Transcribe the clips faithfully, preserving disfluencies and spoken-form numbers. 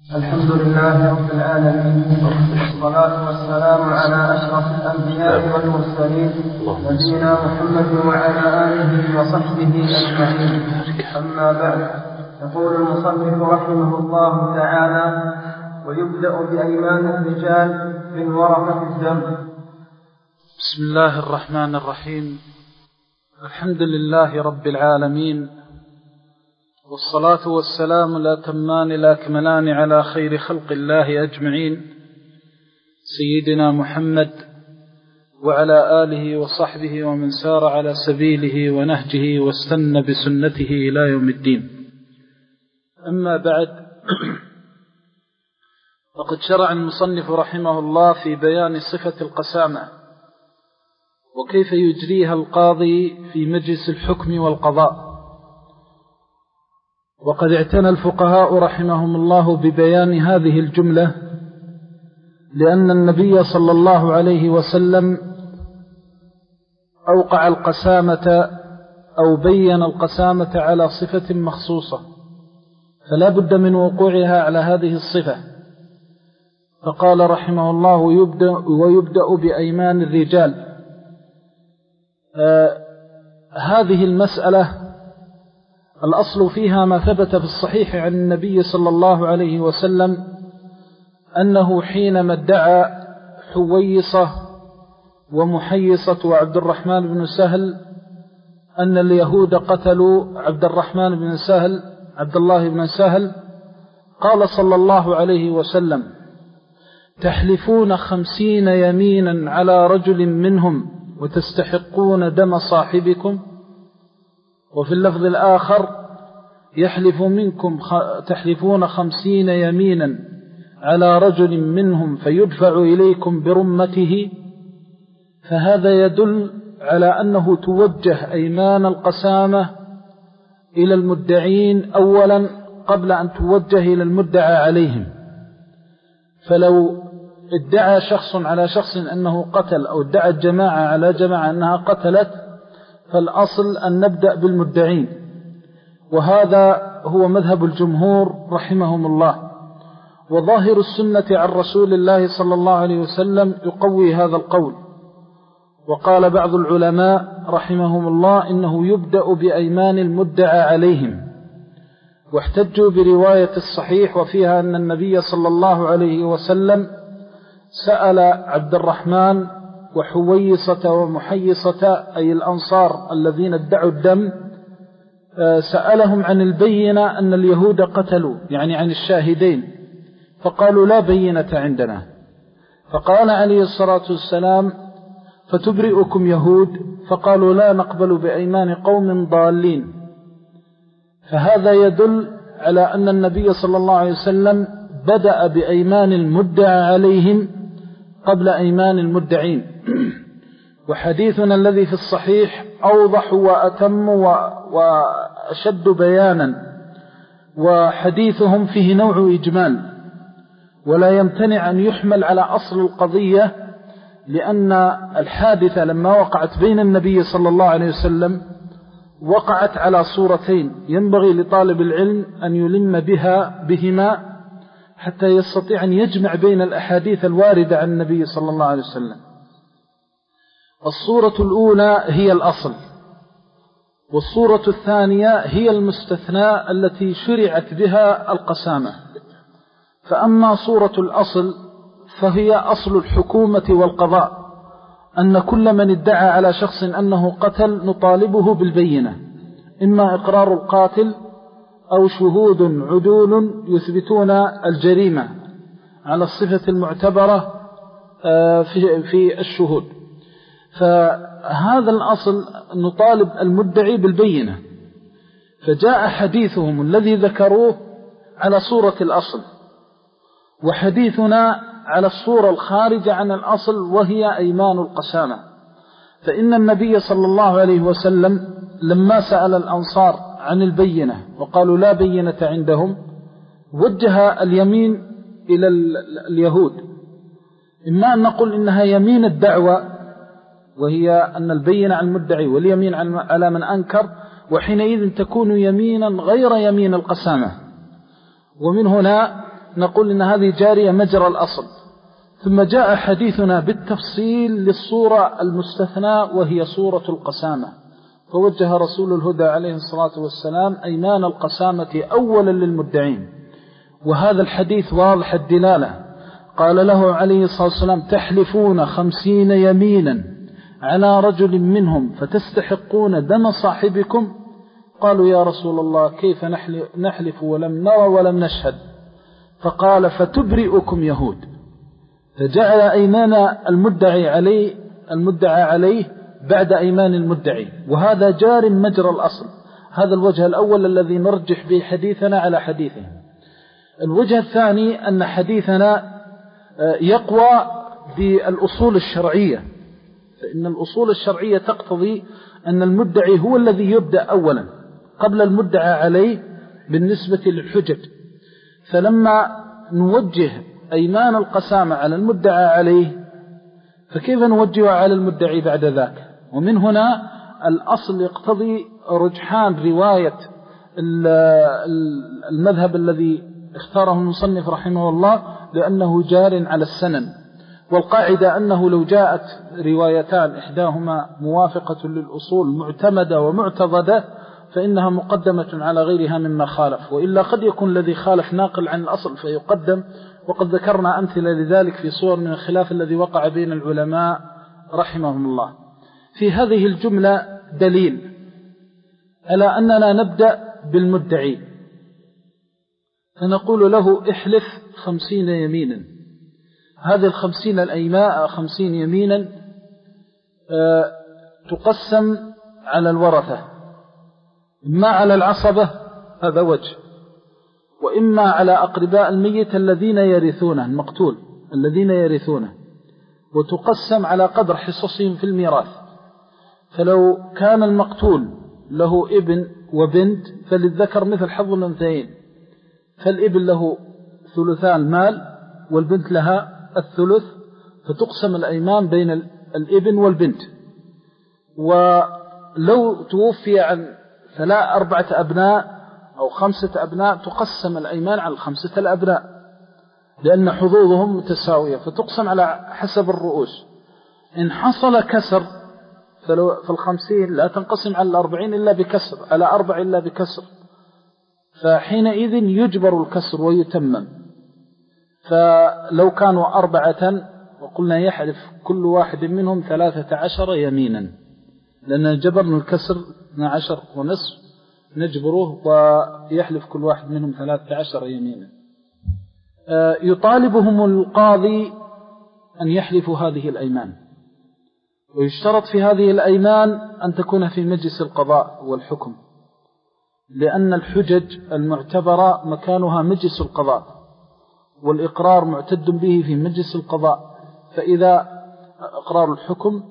الحمد لله رب العالمين، والصلاة والسلام على أشرف الأنبياء والمرسلين نبينا محمد وعلى آله وصحبه أجمعين. أما بعد، يقول المصنف رحمه الله تعالى: ويبدأ بأيمان الرجال من ورثة الدم. بسم الله الرحمن الرحيم. الحمد لله رب العالمين، والصلاة والسلام الأتمان الأكملان على خير خلق الله أجمعين، سيدنا محمد وعلى آله وصحبه ومن سار على سبيله ونهجه واستنى بسنته إلى يوم الدين. أما بعد، فقد شرع المصنف رحمه الله في بيان صفة القسامة وكيف يجريها القاضي في مجلس الحكم والقضاء. وقد اعتنى الفقهاء رحمهم الله ببيان هذه الجملة، لأن النبي صلى الله عليه وسلم أوقع القسامة أو بين القسامة على صفة مخصوصة، فلا بد من وقوعها على هذه الصفة. فقال رحمه الله: ويبدأ, ويبدأ بأيمان الرجال. آه هذه المسألة الأصل فيها ما ثبت في الصحيح عن النبي صلى الله عليه وسلم أنه حينما ادعى حويصة ومحيصة وعبد الرحمن بن سهل أن اليهود قتلوا عبد الرحمن بن سهل عبد الله بن سهل، قال صلى الله عليه وسلم: تحلفون خمسين يمينا على رجل منهم وتستحقون دم صاحبكم. وفي اللفظ الآخر: يحلف منكم تحلفون خمسين يمينا على رجل منهم فيدفع إليكم برمته. فهذا يدل على أنه توجه أيمان القسامة إلى المدعين أولا قبل أن توجه إلى المدعى عليهم. فلو ادعى شخص على شخص أنه قتل، أو ادعى الجماعة على جماعة أنها قتلت، فالأصل أن نبدأ بالمدعين، وهذا هو مذهب الجمهور رحمهم الله. وظاهر السنة عن رسول الله صلى الله عليه وسلم يقوي هذا القول. وقال بعض العلماء رحمهم الله إنه يبدأ بأيمان المدعى عليهم، واحتجوا برواية الصحيح وفيها أن النبي صلى الله عليه وسلم سأل عبد الرحمن وحويصة ومحيصة أي الأنصار الذين ادعوا الدم، سألهم عن البينة أن اليهود قتلوا، يعني عن الشاهدين، فقالوا: لا بينة عندنا. فقال عليه الصلاة والسلام: فتبرئكم يهود؟ فقالوا: لا نقبل بأيمان قوم ضالين. فهذا يدل على أن النبي صلى الله عليه وسلم بدأ بأيمان المدعى عليهم قبل أيمان المدعين. وحديثنا الذي في الصحيح أوضح وأتم وأشد بيانا، وحديثهم فيه نوع إجمال، ولا يمتنع أن يحمل على أصل القضية، لأن الحادثة لما وقعت بين النبي صلى الله عليه وسلم وقعت على صورتين، ينبغي لطالب العلم أن يلم بها بهما حتى يستطيع أن يجمع بين الأحاديث الواردة عن النبي صلى الله عليه وسلم. الصورة الأولى هي الأصل، والصورة الثانية هي المستثناء التي شرعت بها القسامة. فأما صورة الأصل فهي أصل الحكومة والقضاء، أن كل من ادعى على شخص أنه قتل نطالبه بالبينة، إما إقرار القاتل أو شهود عدول يثبتون الجريمة على الصفة المعتبرة في الشهود. فهذا الأصل نطالب المدعي بالبينة. فجاء حديثهم الذي ذكروه على صورة الأصل، وحديثنا على الصورة الخارجة عن الأصل وهي أيمان القسامة. فإن النبي صلى الله عليه وسلم لما سأل الأنصار عن البينة وقالوا لا بينة عندهم، وجه اليمين إلى اليهود، إما أن نقول إنها يمين الدعوة وهي أن البينة على المدعي واليمين على من أنكر، وحينئذ تكون يمينا غير يمين القسامة. ومن هنا نقول إن هذه جارية مجرى الأصل. ثم جاء حديثنا بالتفصيل للصورة المستثنى وهي صورة القسامة، فوجه رسول الهدى عليه الصلاة والسلام أيمان القسامة أولا للمدعين، وهذا الحديث واضح الدلالة. قال له عليه الصلاة والسلام: تحلفون خمسين يمينا على رجل منهم فتستحقون دم صاحبكم؟ قالوا: يا رسول الله كيف نحلف ولم نرى ولم نشهد؟ فقال: فتبرئكم يهود. فجعل أيمان المدعي عليه المدعى عليه بعد أيمان المدعي، وهذا جار مجرى الأصل. هذا الوجه الأول الذي نرجح به حديثنا على حديثهم. الوجه الثاني أن حديثنا يقوى بالأصول الشرعية، فإن الأصول الشرعية تقتضي أن المدعي هو الذي يبدأ أولا قبل المدعى عليه بالنسبة للحجج. فلما نوجه أيمان القسامة على المدعى عليه فكيف نوجهها على المدعي بعد ذاك؟ ومن هنا الأصل يقتضي رجحان رواية المذهب الذي اختاره المصنف رحمه الله لأنه جار على السنن. والقاعدة أنه لو جاءت روايتان إحداهما موافقة للأصول معتمدة ومعتضدة فإنها مقدمة على غيرها مما خالف، وإلا قد يكون الذي خالف ناقل عن الأصل فيقدم. وقد ذكرنا أمثلة لذلك في صور من الخلاف الذي وقع بين العلماء رحمهم الله. في هذه الجملة دليل على أننا نبدأ بالمدعي، فنقول له: احلف خمسين يمينا. هذه الخمسين الأيماء خمسين يمينا تقسم على الورثة، إما على العصبة، هذا وجه، وإما على أقرباء الميت الذين يرثونه، المقتول الذين يرثونه، وتقسم على قدر حصصهم في الميراث. فلو كان المقتول له ابن وبنت فللذكر مثل حظ الأنثيين، فالابن له ثلثان المال والبنت لها الثلث، فتقسم الأيمان بين الابن والبنت. ولو توفي عن ثلاث أربعة أبناء أو خمسة أبناء تقسم الأيمان على الخمسة الأبناء لأن حظوظهم متساوية، فتقسم على حسب الرؤوس. إن حصل كسر فالخمسين لا تنقسم على الأربعين إلا بكسر، على أربع إلا بكسر، فحينئذ يجبر الكسر ويتمم. فلو كانوا أربعة وقلنا يحلف كل واحد منهم ثلاثة عشر يمينا، لأن جبرنا الكسر اثنا عشر ونصف نجبره ويحلف كل واحد منهم ثلاثة عشر يمينا. يطالبهم القاضي أن يحلفوا هذه الأيمان، ويشترط في هذه الأيمان أن تكون في مجلس القضاء والحكم، لأن الحجج المعتبرة مكانها مجلس القضاء، والإقرار معتد به في مجلس القضاء. فإذا إقرار الحكم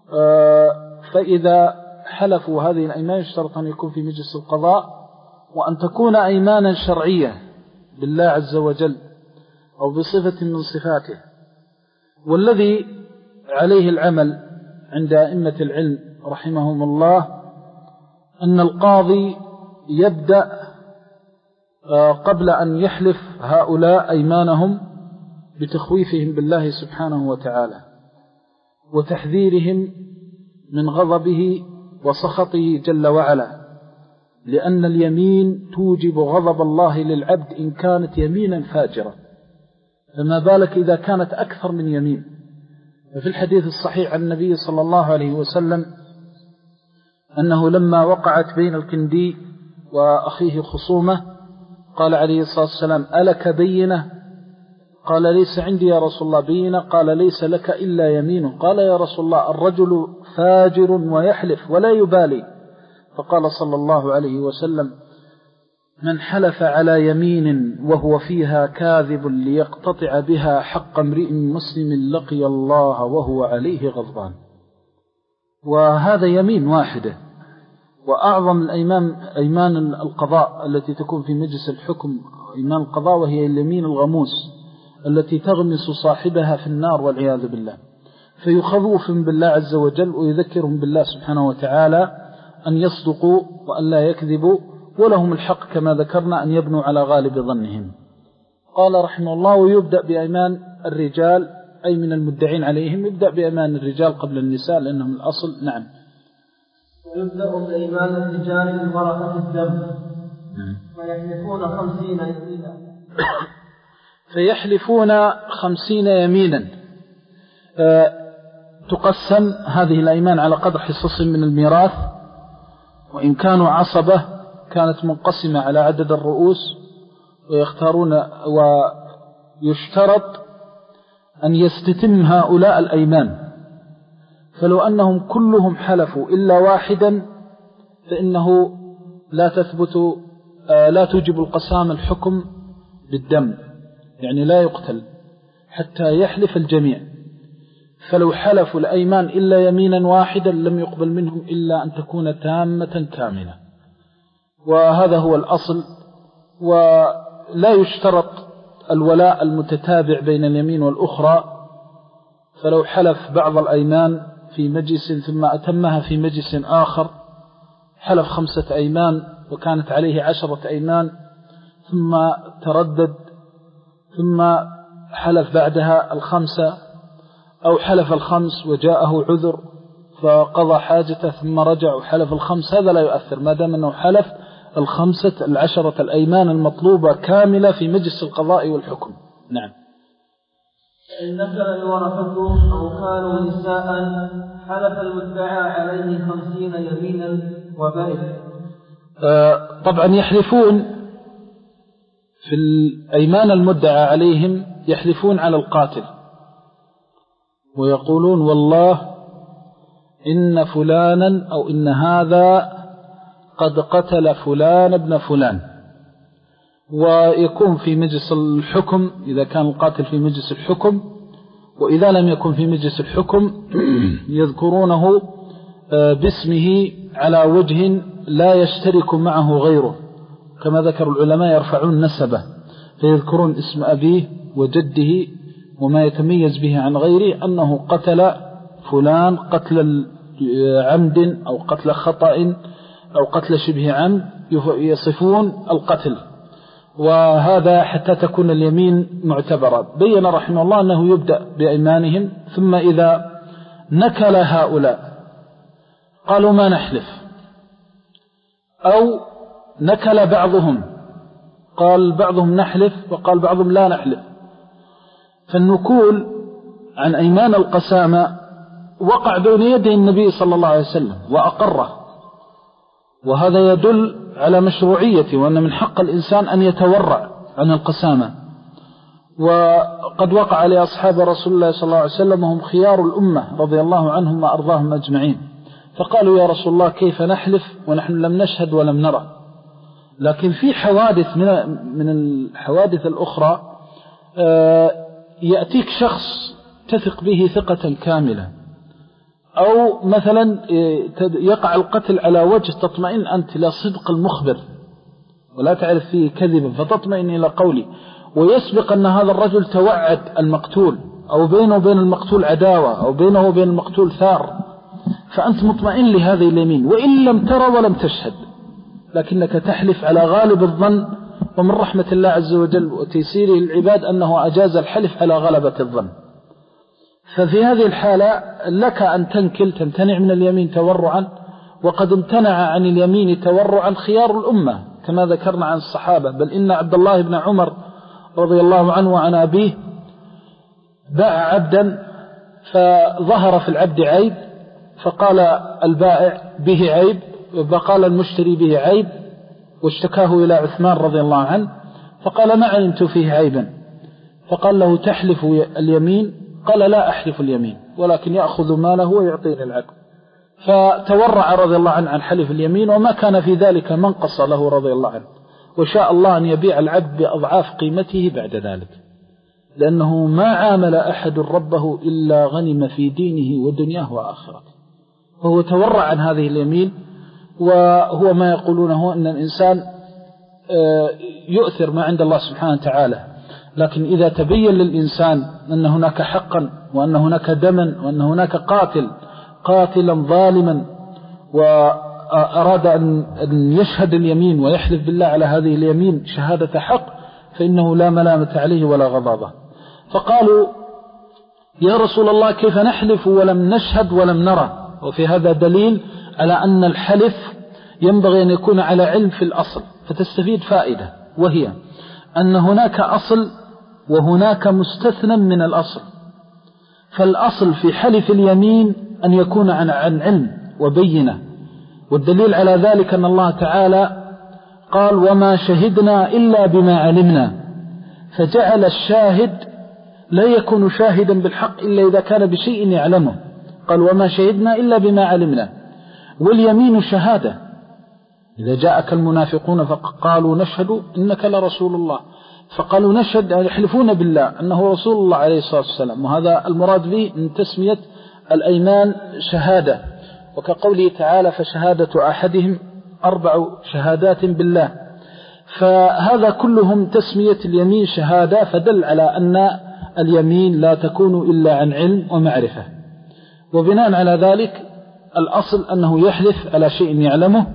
فإذا حلفوا هذه الأيمان يشترط أن يكون في مجلس القضاء، وأن تكون أيمانا شرعية بالله عز وجل أو بصفة من صفاته. والذي عليه العمل عند أئمة العلم رحمهم الله أن القاضي يبدأ قبل أن يحلف هؤلاء أيمانهم بتخويفهم بالله سبحانه وتعالى وتحذيرهم من غضبه وسخطه جل وعلا، لأن اليمين توجب غضب الله للعبد إن كانت يمينا فاجرة، فما بالك إذا كانت أكثر من يمين. ففي الحديث الصحيح عن النبي صلى الله عليه وسلم أنه لما وقعت بين الكندي وأخيه خصومة قال عليه الصلاة والسلام: ألك بينة؟ قال: ليس عندي يا رسول الله بينة. قال: ليس لك إلا يمينه. قال: يا رسول الله الرجل فاجر ويحلف ولا يبالي. فقال صلى الله عليه وسلم: من حلف على يمين وهو فيها كاذب ليقتطع بها حق امرئ مسلم لقي الله وهو عليه غضبان. وهذا يمين واحدة. وأعظم الأيمان أيمان القضاء التي تكون في مجلس الحكم أيمان القضاء، وهي اليمين الغموس التي تغمس صاحبها في النار والعياذ بالله. فيخوفهم بالله عز وجل ويذكرهم بالله سبحانه وتعالى أن يصدقوا وأن لا يكذبوا، ولهم الحق كما ذكرنا أن يبنوا على غالب ظنهم. قال رحمه الله: ويبدأ بأيمان الرجال أي من المدعين عليهم، يبدأ بأيمان الرجال قبل النساء لأنهم الأصل. نعم. ويبدأ بأيمان الرجال بورقة الدم فيحلفون خمسين يمينا فيحلفون خمسين يمينا. أه تقسم هذه الأيمان على قدر حصص من الميراث، وإن كانوا عصبة كانت منقسمة على عدد الرؤوس، ويختارون ويشترط أن يستتم هؤلاء الأيمان، فلو أنهم كلهم حلفوا إلا واحدا فإنه لا تثبت لا توجب القسام الحكم بالدم، يعني لا يقتل حتى يحلف الجميع. فلو حلفوا الأيمان إلا يمينا واحدا لم يقبل منهم إلا أن تكون تامة كاملة، وهذا هو الأصل. ولا يشترط الولاء المتتابع بين اليمين والأخرى، فلو حلف بعض الأيمان في مجلس ثم أتمها في مجلس آخر، حلف خمسة أيمان وكانت عليه عشرة أيمان ثم تردد ثم حلف بعدها الخمسة، أو حلف الخمس وجاءه عذر فقضى حاجته ثم رجع وحلف الخمس، هذا لا يؤثر ما دام أنه حلف الخمسة العشرة الأيمان المطلوبة كاملة في مجلس القضاء والحكم. نعم. إن نزل الورثة أو كانوا نساء حلف المدعى عليه خمسين يمينا وبئر. آه طبعا يحلفون في الأيمان المدعى عليهم، يحلفون على القاتل ويقولون: والله إن فلانا أو إن هذا قد قتل فلان ابن فلان. ويكون في مجلس الحكم إذا كان القاتل في مجلس الحكم، وإذا لم يكن في مجلس الحكم يذكرونه باسمه على وجه لا يشترك معه غيره، كما ذكر العلماء يرفعون نسبه فيذكرون اسم أبيه وجده وما يتميز به عن غيره أنه قتل فلان قتل عمد أو قتل خطأ أو قتل شبه عمد، يصفون القتل، وهذا حتى تكون اليمين معتبرة. بين رحمه الله أنه يبدأ بأيمانهم، ثم إذا نكل هؤلاء قالوا ما نحلف، أو نكل بعضهم قال بعضهم نحلف وقال بعضهم لا نحلف، فالنكول عن أيمان القسامة وقع بين يدي النبي صلى الله عليه وسلم وأقره، وهذا يدل على مشروعيته وأن من حق الإنسان أن يتورع عن القسامة. وقد وقع لأصحاب رسول الله صلى الله عليه وسلم وهم خيار الأمة رضي الله عنهم وأرضاهم أجمعين، فقالوا: يا رسول الله كيف نحلف ونحن لم نشهد ولم نرى؟ لكن في حوادث من من الحوادث الأخرى يأتيك شخص تثق به ثقة كاملة، أو مثلا يقع القتل على وجه تطمئن أنت إلى صدق المخبر ولا تعرف فيه كذبا فتطمئن إلى قولي، ويسبق أن هذا الرجل توعد المقتول أو بينه وبين المقتول عداوة أو بينه وبين المقتول ثار، فأنت مطمئن لهذه اليمين وإن لم ترى ولم تشهد، لكنك تحلف على غالب الظن، ومن رحمة الله عز وجل وتيسيره العباد أنه أجاز الحلف على غلبة الظن. ففي هذه الحالة لك أن تنكل تمتنع من اليمين تورعا، وقد امتنع عن اليمين تورعا خيار الأمة كما ذكرنا عن الصحابة، بل إن عبد الله بن عمر رضي الله عنه وعن أبيه باع عبدا فظهر في العبد عيب، فقال البائع به عيب وقال المشتري به عيب، واشتكاه إلى عثمان رضي الله عنه فقال: ما علمت فيه عيبا. فقال له: تحلف اليمين؟ قال: لا أحلف اليمين، ولكن يأخذ ماله ويعطيني العقد. فتورع رضي الله عنه عن حلف اليمين، وما كان في ذلك منقص له رضي الله عنه، وشاء الله أن يبيع العبد بأضعاف قيمته بعد ذلك، لأنه ما عامل أحد ربه إلا غنم في دينه ودنياه وآخرته، وهو تورع عن هذه اليمين. وهو ما يقولونه أن الإنسان يؤثر ما عند الله سبحانه وتعالى، لكن إذا تبين للإنسان أن هناك حقا وأن هناك دما وأن هناك قاتل قاتلا ظالما وأراد أن يشهد اليمين ويحلف بالله على هذه اليمين شهادة حق، فإنه لا ملامة عليه ولا غضاضة. فقالوا يا رسول الله كيف نحلف ولم نشهد ولم نرى؟ وفي هذا دليل على أن الحلف ينبغي أن يكون على علم في الأصل، فتستفيد فائدة، وهي أن هناك أصل وهناك مستثنى من الأصل. فالأصل في حلف اليمين أن يكون عن علم وبينة، والدليل على ذلك أن الله تعالى قال وما شهدنا إلا بما علمنا، فجعل الشاهد لا يكون شاهدا بالحق إلا إذا كان بشيء يعلمه، قال وما شهدنا إلا بما علمنا. واليمين شهادة، إذا جاءك المنافقون فقالوا نشهد إنك لرسول الله، فقالوا نشهد يحلفون بالله أنه رسول الله عليه الصلاة والسلام، وهذا المراد به من تسمية الأيمان شهادة، وكقوله تعالى فشهادة أحدهم أربع شهادات بالله. فهذا كلهم تسمية اليمين شهادة، فدل على أن اليمين لا تكون إلا عن علم ومعرفة. وبناء على ذلك الأصل أنه يحلف على شيء يعلمه،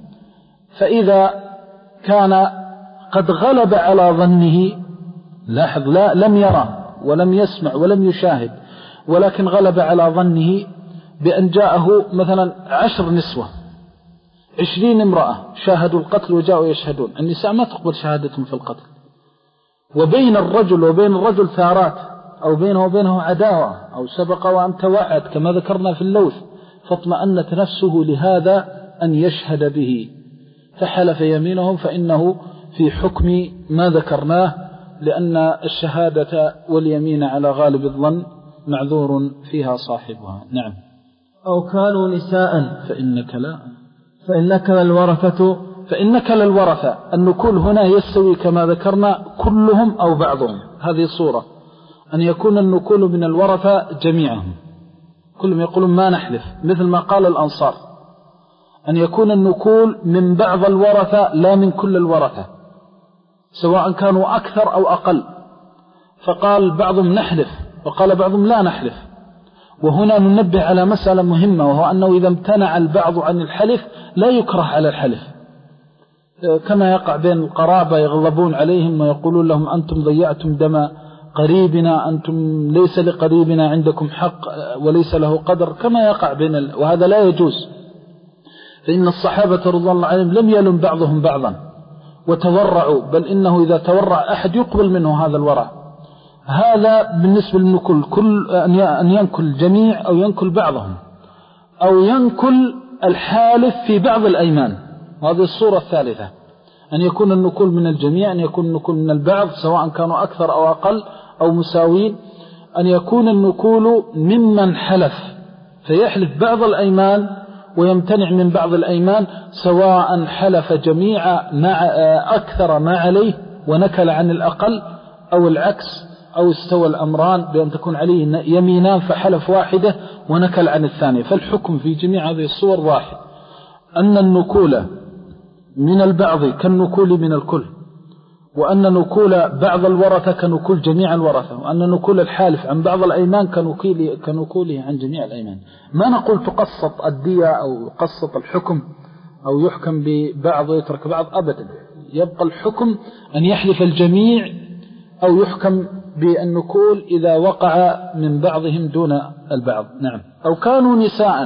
فإذا كان قد غلب على ظنه، لاحظ لا لم يرى ولم يسمع ولم يشاهد، ولكن غلب على ظنه بأن جاءه مثلا عشر نسوة عشرين امرأة شاهدوا القتل وجاءوا يشهدون. النساء ما تقبل شهادتهم في القتل، وبين الرجل وبين الرجل ثارات، أو بينه وبينه عداوة، أو سبق وأن توعد كما ذكرنا في اللوث، فاطمأنت نفسه لهذا أن يشهد به، فحلف يمينهم، فإنه في حكم ما ذكرناه، لأن الشهادة واليمين على غالب الظن معذور فيها صاحبها. نعم. أو كانوا نساء فإنك لا فإنك للورثة فإنك للورثة. النكول هنا يستوي كما ذكرنا كلهم أو بعضهم، هذه صورة أن يكون النكول من الورثة جميعهم، كلهم يقولون ما نحلف، مثل ما قال الأنصار، أن يكون النكول من بعض الورثة لا من كل الورثة، سواء كانوا أكثر أو أقل. فقال بعضهم نحلف وقال بعضهم لا نحلف. وهنا ننبه على مسألة مهمة، وهو أنه إذا امتنع البعض عن الحلف لا يكره على الحلف، كما يقع بين القرابة يغضبون عليهم ويقولون لهم أنتم ضيعتم دم قريبنا، أنتم ليس لقريبنا عندكم حق وليس له قدر، كما يقع بين ال... وهذا لا يجوز، فإن الصحابة رضي الله عنهم لم يلم بعضهم بعضا وتورعوا، بل إنه إذا تورع أحد يقبل منه هذا الورع. هذا بالنسبة للنكل، كل أن ينكل الجميع أو ينكل بعضهم، أو ينكل الحالف في بعض الأيمان، وهذه الصورة الثالثة، أن يكون النكول من الجميع، أن يكون النكول من البعض سواء كانوا أكثر أو أقل أو مساوين، أن يكون النكول ممن حلف فيحلف بعض الأيمان ويمتنع من بعض الأيمان، سواء حلف جميع مع أكثر ما عليه ونكل عن الأقل، أو العكس، أو استوى الأمران بأن تكون عليه يمينان فحلف واحدة ونكل عن الثانية. فالحكم في جميع هذه الصور واحد، أن النكول من البعض كالنكول من الكل، وأن نكول بعض الورثة كنكول جميع الورثة، وأن نكول الحالف عن بعض الأيمان كنكوله عن جميع الأيمان. ما نقول تقسط الدية أو قسط الحكم أو يحكم ببعض ويترك بعض، أبدا، يبقى الحكم أن يحلف الجميع أو يحكم بالنكول إذا وقع من بعضهم دون البعض. نعم. أو كانوا نساء،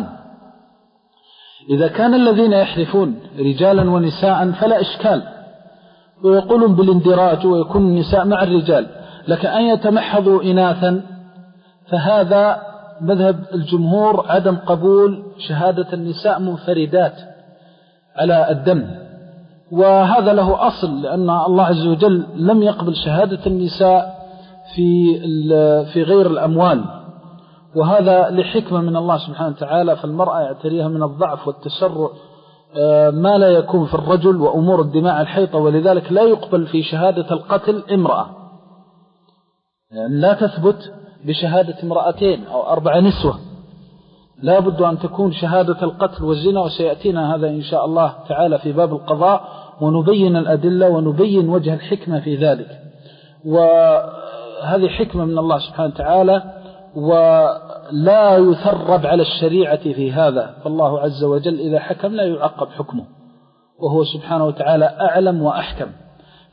إذا كان الذين يحلفون رجالا ونساء فلا إشكال، ويقولون بالاندراج ويكون النساء مع الرجال، لكن أن يتمحضوا إناثا فهذا مذهب الجمهور عدم قبول شهادة النساء منفردات على الدم، وهذا له أصل، لأن الله عز وجل لم يقبل شهادة النساء في في غير الأموال، وهذا لحكمة من الله سبحانه وتعالى، فالمرأة يعتريها من الضعف والتسرع ما لا يكون في الرجل وأمور الدماء الحيطة، ولذلك لا يقبل في شهادة القتل امرأة، يعني لا تثبت بشهادة امرأتين أو أربع نسوة، لا بد أن تكون شهادة القتل والزنا، وسيأتينا هذا إن شاء الله تعالى في باب القضاء ونبين الأدلة ونبين وجه الحكمة في ذلك، وهذه حكمة من الله سبحانه وتعالى، ولا يثرب على الشريعة في هذا، فالله عز وجل إذا حكم لا يعقب حكمه، وهو سبحانه وتعالى أعلم وأحكم.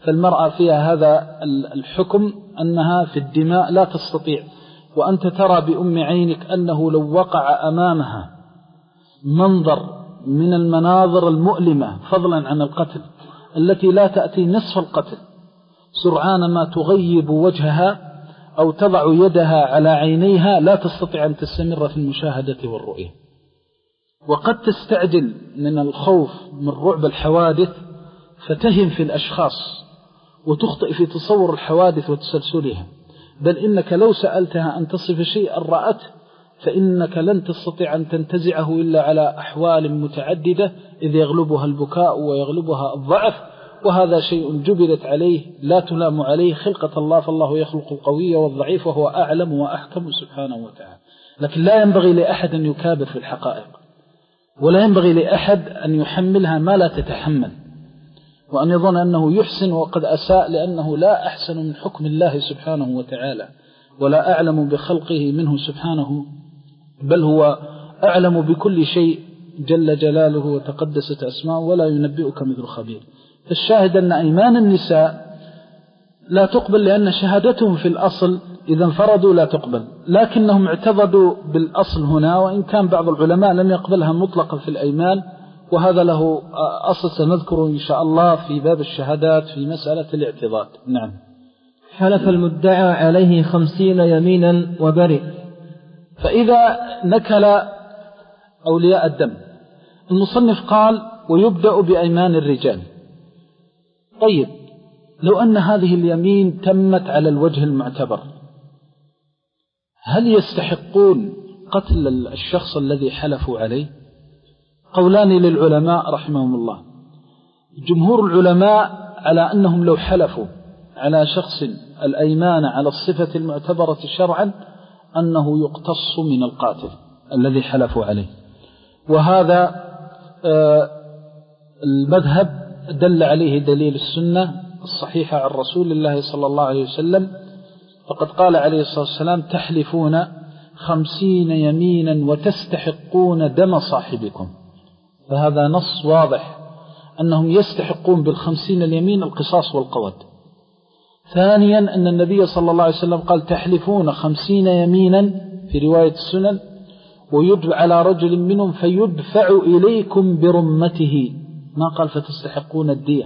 فالمرأة فيها هذا الحكم أنها في الدماء لا تستطيع، وأنت ترى بأم عينك أنه لو وقع أمامها منظر من المناظر المؤلمة فضلا عن القتل التي لا تأتي نصف القتل، سرعان ما تغيب وجهها أو تضع يدها على عينيها لا تستطيع أن تستمر في المشاهدة والرؤية. وقد تستعجل من الخوف من رعب الحوادث فتهم في الأشخاص وتخطئ في تصور الحوادث وتسلسلها، بل إنك لو سألتها أن تصف شيئا رأته فإنك لن تستطيع أن تنتزعه إلا على أحوال متعددة، إذ يغلبها البكاء ويغلبها الضعف، وهذا شيء جبلت عليه لا تلام عليه خلقة الله، فالله يخلق القوي والضعيف وهو أعلم وأحكم سبحانه وتعالى. لكن لا ينبغي لأحد أن يكابر في الحقائق، ولا ينبغي لأحد أن يحملها ما لا تتحمل، وأن يظن أنه يحسن وقد أساء، لأنه لا أحسن من حكم الله سبحانه وتعالى ولا أعلم بخلقه منه سبحانه، بل هو أعلم بكل شيء جل جلاله وتقدست أسماءه ولا ينبئك مثل خبير. فالشاهد أن أيمان النساء لا تقبل لأن شهادتهم في الأصل إذا انفردوا لا تقبل، لكنهم اعتضدوا بالأصل هنا، وإن كان بعض العلماء لم يقبلها مطلقا في الأيمان، وهذا له أصل سنذكره إن شاء الله في باب الشهادات في مسألة الاعتضاد. نعم. حلف المدعى عليه خمسين يمينا وبرئ. فإذا نكل أولياء الدم، المصنف قال ويبدأ بأيمان الرجال. طيب، لو أن هذه اليمين تمت على الوجه المعتبر، هل يستحقون قتل الشخص الذي حلفوا عليه؟ قولان للعلماء رحمهم الله. جمهور العلماء على أنهم لو حلفوا على شخص الأيمان على الصفة المعتبرة شرعا أنه يقتص من القاتل الذي حلفوا عليه، وهذا المذهب دل عليه دليل السنة الصحيحة عن رسول الله صلى الله عليه وسلم، فقد قال عليه الصلاة والسلام: تحلفون خمسين يمينا وتستحقون دم صاحبكم. فهذا نص واضح أنهم يستحقون بالخمسين اليمين القصاص والقود. ثانيا أن النبي صلى الله عليه وسلم قال: تحلفون خمسين يمينا في رواية السنن ويدفع على رجل منهم فيدفع إليكم برمته، ما قال فتستحقون الدية،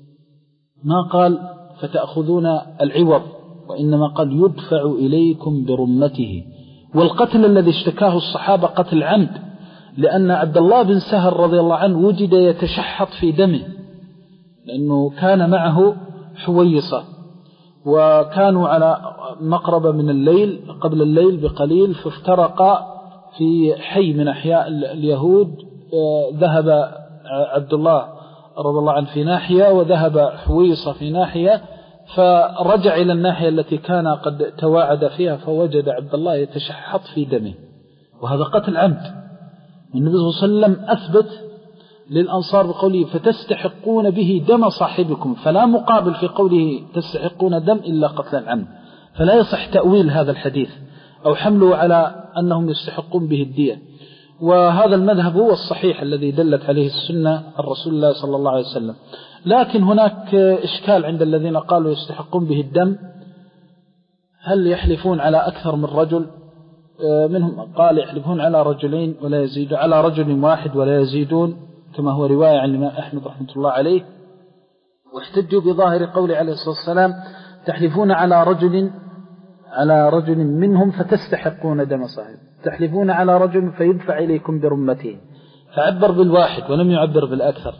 ما قال فتأخذون العوض، وإنما قال يدفع إليكم برمته. والقتل الذي اشتكاه الصحابة قتل عمد، لأن عبد الله بن سهل رضي الله عنه وجد يتشحط في دمه، لأنه كان معه حويصة، وكانوا على مقربة من الليل قبل الليل بقليل، فافترقا في حي من أحياء اليهود. ذهب عبد الله رضي الله عنه في ناحية، وذهب حويصة في ناحية، فرجع إلى الناحية التي كان قد تواعد فيها، فوجد عبد الله يتشحط في دمه، وهذا قتل عمد. النبي صلى الله عليه وسلم أثبت للأنصار بقوله: فتستحقون به دم صاحبكم، فلا مقابل في قوله تستحقون دم إلا قتل العمد، فلا يصح تأويل هذا الحديث أو حمله على أنهم يستحقون به الدية. وهذا المذهب هو الصحيح الذي دلت عليه السنة عن رسول الله صلى الله عليه وسلم. لكن هناك إشكال عند الذين قالوا يستحقون به الدم، هل يحلفون على أكثر من رجل؟ منهم قال يحلفون على رجلين ولا يزيدون، على رجل واحد ولا يزيدون، كما هو رواية عن الإمام أحمد رحمة الله عليه. واحتجوا بظاهر قول عليه الصلاة والسلام: تحلفون على رجل على رجل منهم فتستحقون دم صاحب، تحلفون على رجل فيدفع إليكم برمته، فعبر بالواحد ولم يعبر بالأكثر.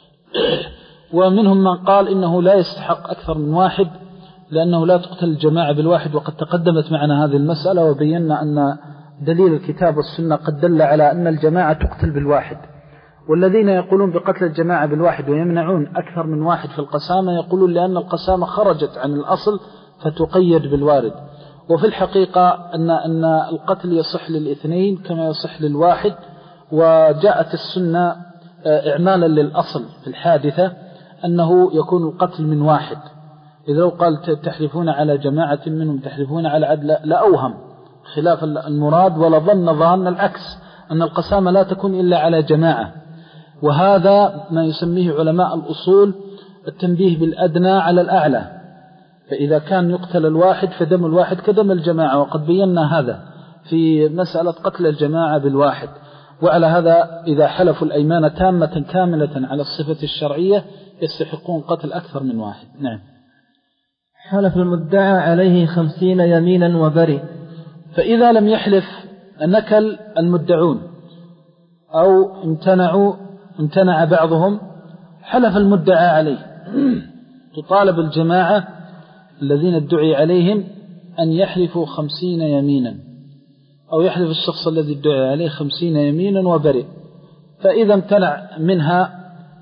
ومنهم من قال إنه لا يستحق أكثر من واحد، لأنه لا تقتل الجماعة بالواحد، وقد تقدمت معنا هذه المسألة وبينا أن دليل الكتاب والسنة قد دل على أن الجماعة تقتل بالواحد. والذين يقولون بقتل الجماعة بالواحد ويمنعون أكثر من واحد في القسامة يقولون لأن القسامة خرجت عن الأصل فتقيد بالوارد. وفي الحقيقة أن أن القتل يصح للاثنين كما يصح للواحد، وجاءت السنة إعمالا للأصل في الحادثة أنه يكون القتل من واحد. إذا لو قال تحلفون على جماعة منهم تحلفون على عدل لأوهم خلاف المراد، ولظن ظن العكس أن القسامة لا تكون إلا على جماعة. وهذا ما يسميه علماء الأصول التنبيه بالأدنى على الأعلى، فإذا كان يقتل الواحد فدم الواحد كدم الجماعة، وقد بينا هذا في مسألة قتل الجماعة بالواحد. وعلى هذا إذا حلفوا الأيمان تامة كاملة على الصفة الشرعية يستحقون قتل أكثر من واحد. نعم. حلف المدعى عليه خمسين يمينا وبرئ. فإذا لم يحلف نكل المدعون أو امتنعوا امتنع بعضهم، حلف المدعى عليه، تطالب الجماعة الذين ادعي عليهم أن يحلفوا خمسين يمينا، أو يحلف الشخص الذي ادعي عليه خمسين يمينا وبرئ. فإذا امتنع منها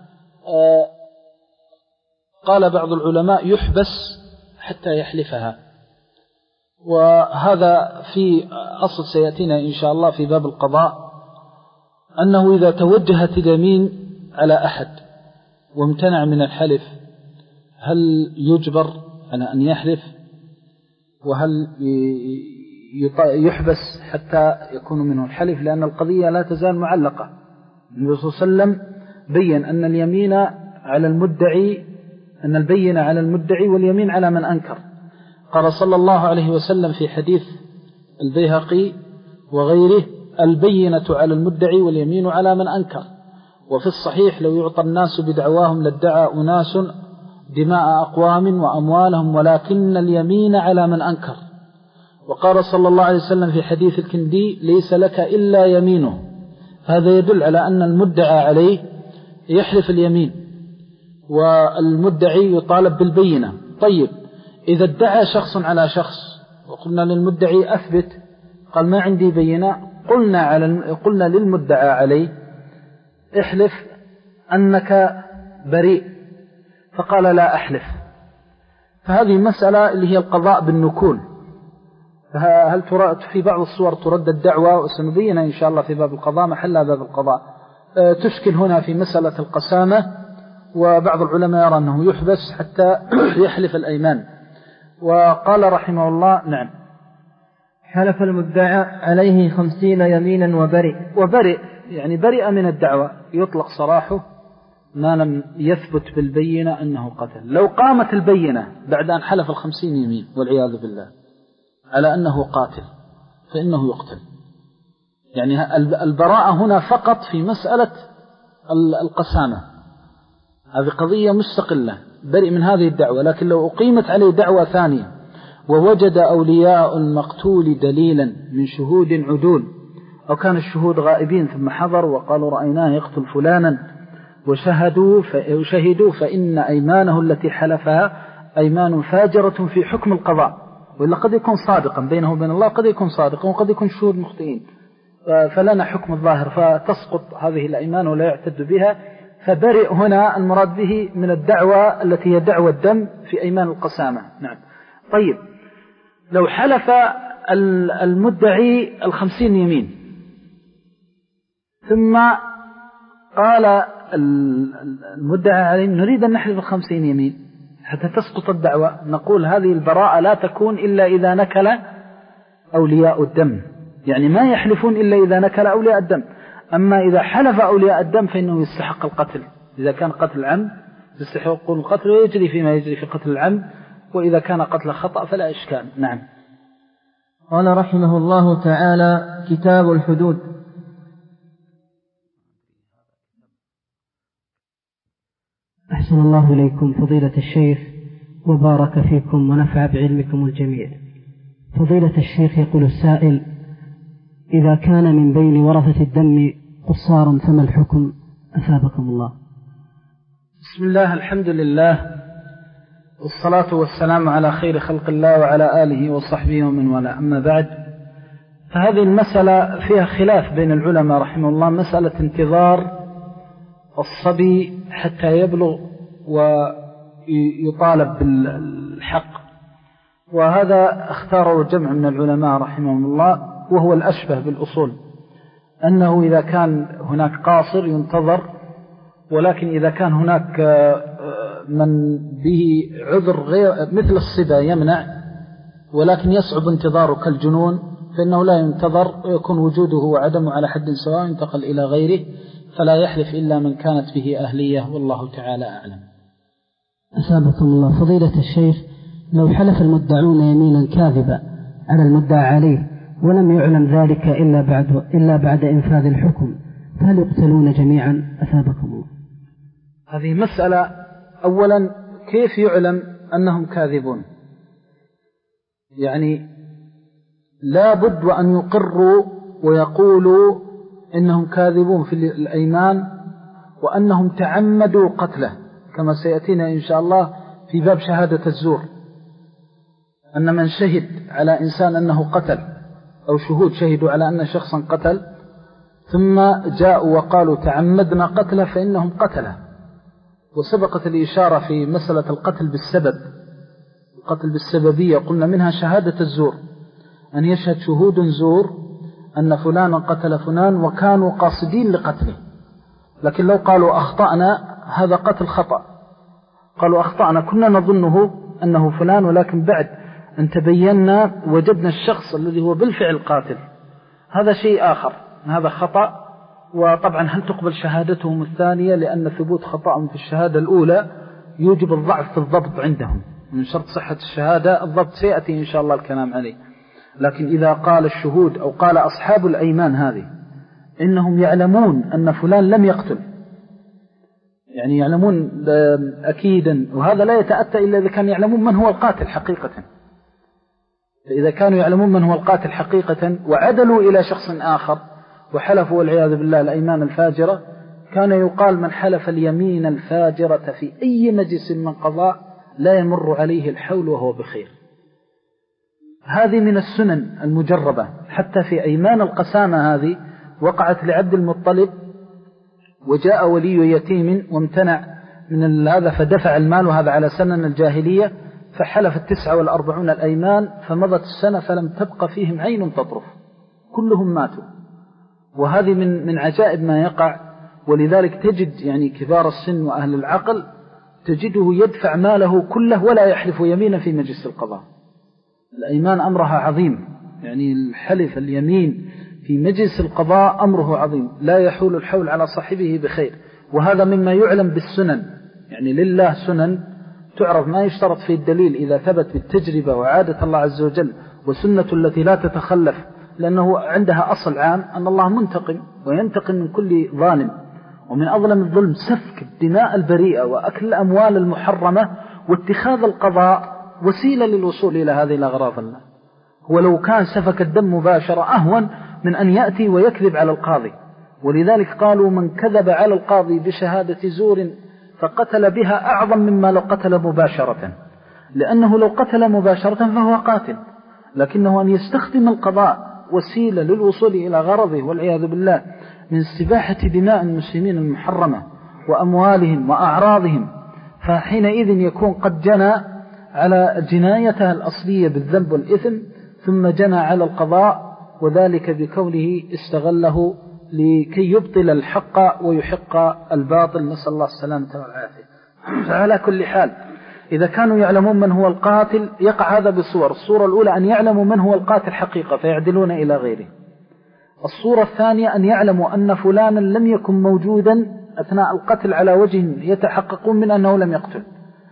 قال بعض العلماء يحبس حتى يحلفها، وهذا في أصل سيأتينا إن شاء الله في باب القضاء، أنه إذا توجهت اليمين على أحد وامتنع من الحلف هل يجبر على أن يحلف، وهل يحبس حتى يكون منه الحلف، لأن القضية لا تزال معلقة. النبي صلى الله عليه وسلم بيّن أن اليمين على المدعي، أن البينة على المدعي واليمين على من أنكر. قال صلى الله عليه وسلم في حديث البيهقي وغيره: البينة على المدعي واليمين على من أنكر. وفي الصحيح: لو يعطى الناس بدعواهم لادعى أناس دماء أقوام وأموالهم ولكن اليمين على من أنكر. وقال صلى الله عليه وسلم في حديث الكندي: ليس لك إلا يمينه. هذا يدل على أن المدعى عليه يحلف اليمين والمدعي يطالب بالبينة. طيب، إذا ادعى شخص على شخص وقلنا للمدعي أثبت، قال ما عندي بينة، قلنا, على قلنا للمدعى عليه احلف أنك بريء، فقال لا أحلف. فهذه مسألة اللي هي القضاء بالنكول. هل ترد في بعض الصور ترد الدعوة، وسنبين إن شاء الله في باب القضاء محل باب القضاء. تشكل هنا في مسألة القسامة، وبعض العلماء يرى أنه يحبس حتى يحلف الأيمان. وقال رحمه الله: نعم. حلف المدعى عليه خمسين يمينا وبرئ. وبرئ يعني برئ من الدعوة، يطلق صراحه ما لم يثبت بالبينة أنه قتل. لو قامت البينة بعد أن حلف الخمسين يمين والعياذ بالله على أنه قاتل فإنه يقتل. يعني البراءة هنا فقط في مسألة القسامة، هذه قضية مستقلة، برئ من هذه الدعوة. لكن لو أقيمت عليه دعوة ثانية ووجد أولياء المقتول دليلا من شهود عدول، أو كان الشهود غائبين ثم حضروا وقالوا رأيناه يقتل فلانا وشهدوا فشهدوا فإن أيمانه التي حلفها أيمان فاجرة في حكم القضاء. وإلا قد يكون صادقا بينه وبين الله، قد يكون صادقا وقد يكون شهود مخطئين، فلنا حكم الظاهر، فتسقط هذه الأيمان ولا يعتد بها. فبرئ هنا المراد به من الدعوة التي هي دعوة الدم في أيمان القسامة. نعم. طيب، لو حلف المدعي الخمسين يمين ثم قال المدعى عليه نريد أن نحلف الخمسين يمين حتى تسقط الدعوة، نقول هذه البراءة لا تكون إلا إذا نكل أولياء الدم، يعني ما يحلفون إلا إذا نكل أولياء الدم. أما إذا حلف أولياء الدم فإنه يستحق القتل. إذا كان قتل عمد يستحق القتل ويجري فيما يجري في قتل العمد، وإذا كان قتل خطأ فلا إشكال. نعم. قال رحمه الله تعالى: كتاب الحدود. أحسن الله إليكم فضيلة الشيخ وبارك فيكم ونفع بعلمكم الجميع. فضيلة الشيخ يقول السائل: إذا كان من بين ورثة الدم قصارا فما الحكم؟ أثابكم الله. بسم الله، الحمد لله، والصلاة والسلام على خير خلق الله وعلى آله وصحبه ومن والاه. أما بعد، فهذه المسألة فيها خلاف بين العلماء رحمه الله، مسألة انتظار الصبي حتى يبلغ ويطالب بالحق، وهذا اختاره جمع من العلماء رحمهم الله، وهو الأشبه بالأصول، أنه إذا كان هناك قاصر ينتظر، ولكن إذا كان هناك من به عذر غير مثل الصبا يمنع ولكن يصعب انتظاره كالجنون فإنه لا ينتظر، ويكون وجوده وعدمه على حد سواء، ينتقل إلى غيره، فلا يحلف إلا من كانت به أهلية، والله تعالى أعلم. أثابكم الله. فضيلة الشيخ، لو حلف المدعون يمينا كاذبة على المدعى عليه ولم يعلم ذلك إلا بعد, إلا بعد إنفاذ الحكم، فهل يقتلون جميعا؟ أثابكم الله. هذه مسألة. أولا، كيف يعلم أنهم كاذبون؟ يعني لا بد وأن يقروا ويقولوا إنهم كاذبون في الأيمان وأنهم تعمدوا قتله، كما سيأتينا إن شاء الله في باب شهادة الزور، أن من شهد على إنسان أنه قتل أو شهود شهدوا على أن شخصا قتل ثم جاءوا وقالوا تعمدنا قتله فإنهم قتله. وسبقت الإشارة في مسألة القتل بالسبب، القتل بالسببية، قلنا منها شهادة الزور، أن يشهد شهود زور أن فلانا قتل فلان وكانوا قاصدين لقتله، لكن لو قالوا أخطأنا هذا قتل خطأ، قالوا أخطأنا كنا نظنه أنه فلان ولكن بعد أن تبينا وجدنا الشخص الذي هو بالفعل قاتل، هذا شيء آخر، هذا خطأ. وطبعا هل تقبل شهادتهم الثانية؟ لأن ثبوت خطأهم في الشهادة الأولى يوجب الضعف في الضبط عندهم، من شرط صحة الشهادة الضبط، سيأتي إن شاء الله الكلام عليه. لكن إذا قال الشهود أو قال أصحاب الأيمان هذه إنهم يعلمون أن فلان لم يقتل، يعني يعلمون أكيدا، وهذا لا يتأتى إلا إذا كانوا يعلمون من هو القاتل حقيقة. فإذا كانوا يعلمون من هو القاتل حقيقة وعدلوا إلى شخص آخر وحلفوا والعياذ بالله الأيمان الفاجرة، كان يقال من حلف اليمين الفاجرة في أي مجلس من قضاء لا يمر عليه الحول وهو بخير. هذه من السنن المجربة، حتى في أيمان القسامة هذه وقعت لعبد المطلب، وجاء ولي يتيم وامتنع من هذا فدفع المال، وهذا على سنن الجاهلية، فحلف التسعة والأربعون الأيمان فمضت السنة فلم تبق فيهم عين تطرف، كلهم ماتوا. وهذه من من عجائب ما يقع. ولذلك تجد يعني كبار السن وأهل العقل تجده يدفع ماله كله ولا يحلف يمينا في مجلس القضاء. الأيمان أمرها عظيم، يعني الحلف اليمين في مجلس القضاء أمره عظيم، لا يحول الحول على صاحبه بخير. وهذا مما يعلم بالسنن، يعني لله سنن تعرف، ما يشترط في الدليل إذا ثبت بالتجربة وعادة الله عز وجل، وسنة التي لا تتخلف، لأنه عندها أصل عام أن الله منتقم وينتقم من كل ظالم. ومن أظلم الظلم سفك الدماء البريئة وأكل الأموال المحرمة واتخاذ القضاء وسيلة للوصول إلى هذه الأغراض. الله ولو كان سفك الدم مباشرة أهون من أن يأتي ويكذب على القاضي. ولذلك قالوا من كذب على القاضي بشهادة زور فقتل بها أعظم مما لو قتل مباشرة، لأنه لو قتل مباشرة فهو قاتل، لكنه أن يستخدم القضاء وسيلة للوصول إلى غرضه والعياذ بالله من استباحة دماء المسلمين المحرمة وأموالهم وأعراضهم، فحينئذ يكون قد جنى على جنايته الأصلية بالذنب والإثم، ثم جنى على القضاء، وذلك بكونه استغله لكي يبطل الحق ويحق الباطل، نسأل الله السلامة والعافية. فعلى كل حال إذا كانوا يعلمون من هو القاتل يقع هذا بصور. الصورة الأولى أن يعلموا من هو القاتل حقيقة فيعدلون إلى غيره. الصورة الثانية أن يعلموا أن فلانا لم يكن موجودا أثناء القتل على وجه يتحققون من أنه لم يقتل.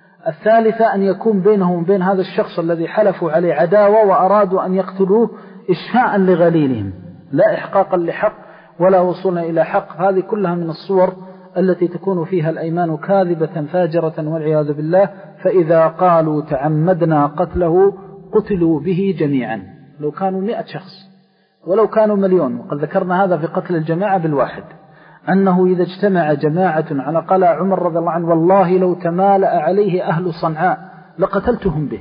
الثالثة أن يكون بينهم وبين هذا الشخص الذي حلفوا عليه عداوة وأرادوا أن يقتلوه إشفاء لغليلهم، لا إحقاقا لحق ولا وصولا إلى حق. هذه كلها من الصور التي تكون فيها الأيمان كاذبة فاجرة والعياذ بالله. فإذا قالوا تعمدنا قتله قتلوا به جميعا، لو كانوا مئة شخص ولو كانوا مليون. وقد ذكرنا هذا في قتل الجماعة بالواحد، أنه إذا اجتمع جماعة على قلع عمر رضي الله عنه والله لو تمالأ عليه أهل صنعاء لقتلتهم به.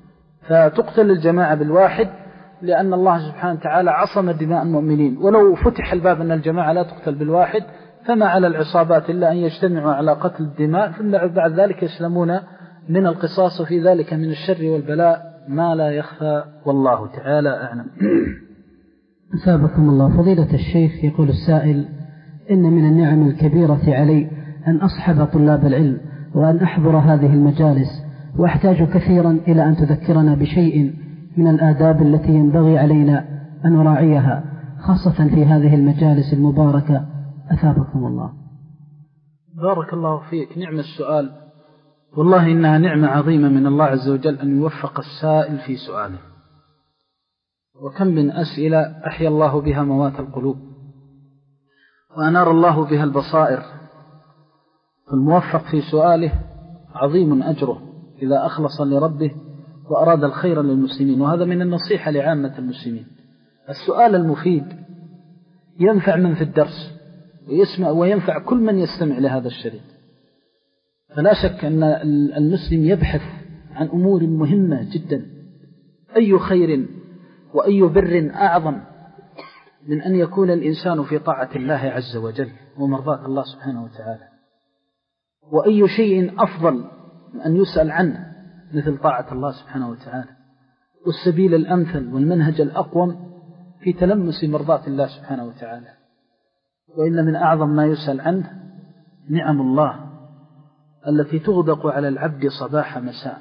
فتقتل الجماعة بالواحد لأن الله سبحانه وتعالى عصم دماء المؤمنين. ولو فتح الباب أن الجماعة لا تقتل بالواحد فما على العصابات إلا أن يجتمعوا على قتل الدماء، ثم بعد ذلك يسلمون من القصاص، وفي ذلك من الشر والبلاء ما لا يخفى، والله تعالى أعلم. أثابكم الله. فضيلة الشيخ، يقول السائل: إن من النعم الكبيرة علي أن أصحب طلاب العلم وأن أحضر هذه المجالس، وأحتاج كثيرا إلى أن تذكرنا بشيء من الآداب التي ينبغي علينا أن نراعيها خاصة في هذه المجالس المباركة. أثابكم الله. بارك الله فيك، نعم السؤال. والله إنها نعمة عظيمة من الله عز وجل أن يوفق السائل في سؤاله. وكم من أسئلة أحيا الله بها موات القلوب وأنار الله بها البصائر، فالموفق في سؤاله عظيم أجره إذا أخلص لربه وأراد الخير للمسلمين. وهذا من النصيحة لعامة المسلمين. السؤال المفيد ينفع من في الدرس ويسمع وينفع كل من يستمع لهذا الشريط. فلا شك أن المسلم يبحث عن أمور مهمة جدا. أي خير وأي بر أعظم من أن يكون الإنسان في طاعة الله عز وجل ومرضاة الله سبحانه وتعالى، وأي شيء أفضل من أن يسأل عنه مثل طاعة الله سبحانه وتعالى، والسبيل الأمثل والمنهج الأقوم في تلمس مرضاة الله سبحانه وتعالى. وإن من أعظم ما يسأل عنه نعم الله التي تغدق على العبد صباح مساء.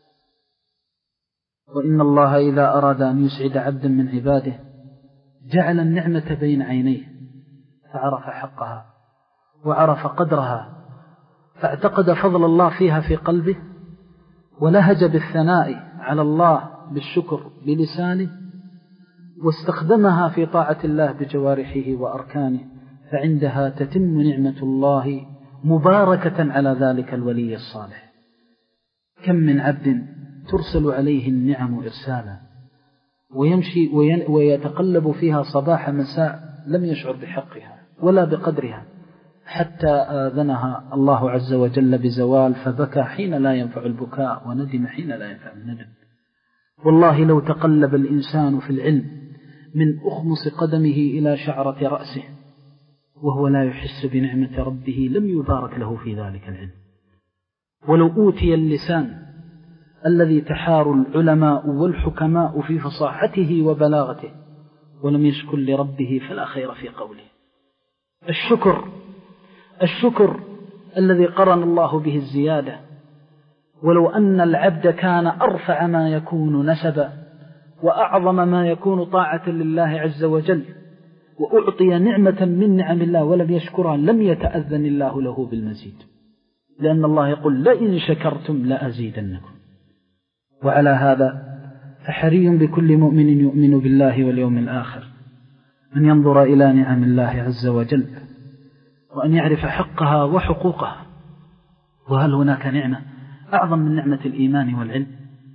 وإن الله إذا أراد أن يسعد عبدا من عباده جعل النعمة بين عينيه فعرف حقها وعرف قدرها، فاعتقد فضل الله فيها في قلبه، ولهج بالثناء على الله بالشكر بلسانه، واستخدمها في طاعة الله بجوارحه وأركانه، فعندها تتم نعمة الله مباركة على ذلك الولي الصالح. كم من عبد ترسل عليه النعم إرسالا ويمشي ويتقلب فيها صباح مساء لم يشعر بحقها ولا بقدرها، حتى آذنها الله عز وجل بزوال فبكى حين لا ينفع البكاء وندم حين لا ينفع الندم. والله لو تقلب الإنسان في العلم من أخمص قدمه إلى شعرة رأسه وهو لا يحس بنعمة ربه لم يبارك له في ذلك العلم. ولو أوتي اللسان الذي تحار العلماء والحكماء في فصاحته وبلاغته ولم يشكر لربه فلا خير في قوله. الشكر الشكر الذي قرن الله به الزيادة. ولو أن العبد كان أرفع ما يكون نسبا وأعظم ما يكون طاعة لله عز وجل وأعطي نعمة من نعم الله ولم يشكرها لم يتأذن الله له بالمزيد، لأن الله يقول لئن شكرتم لأزيدنكم. وعلى هذا فحري بكل مؤمن يؤمن بالله واليوم الآخر أن ينظر إلى نعم الله عز وجل وأن يعرف حقها وحقوقها. وهل هناك نعمة أعظم من نعمة الإيمان والعلم؟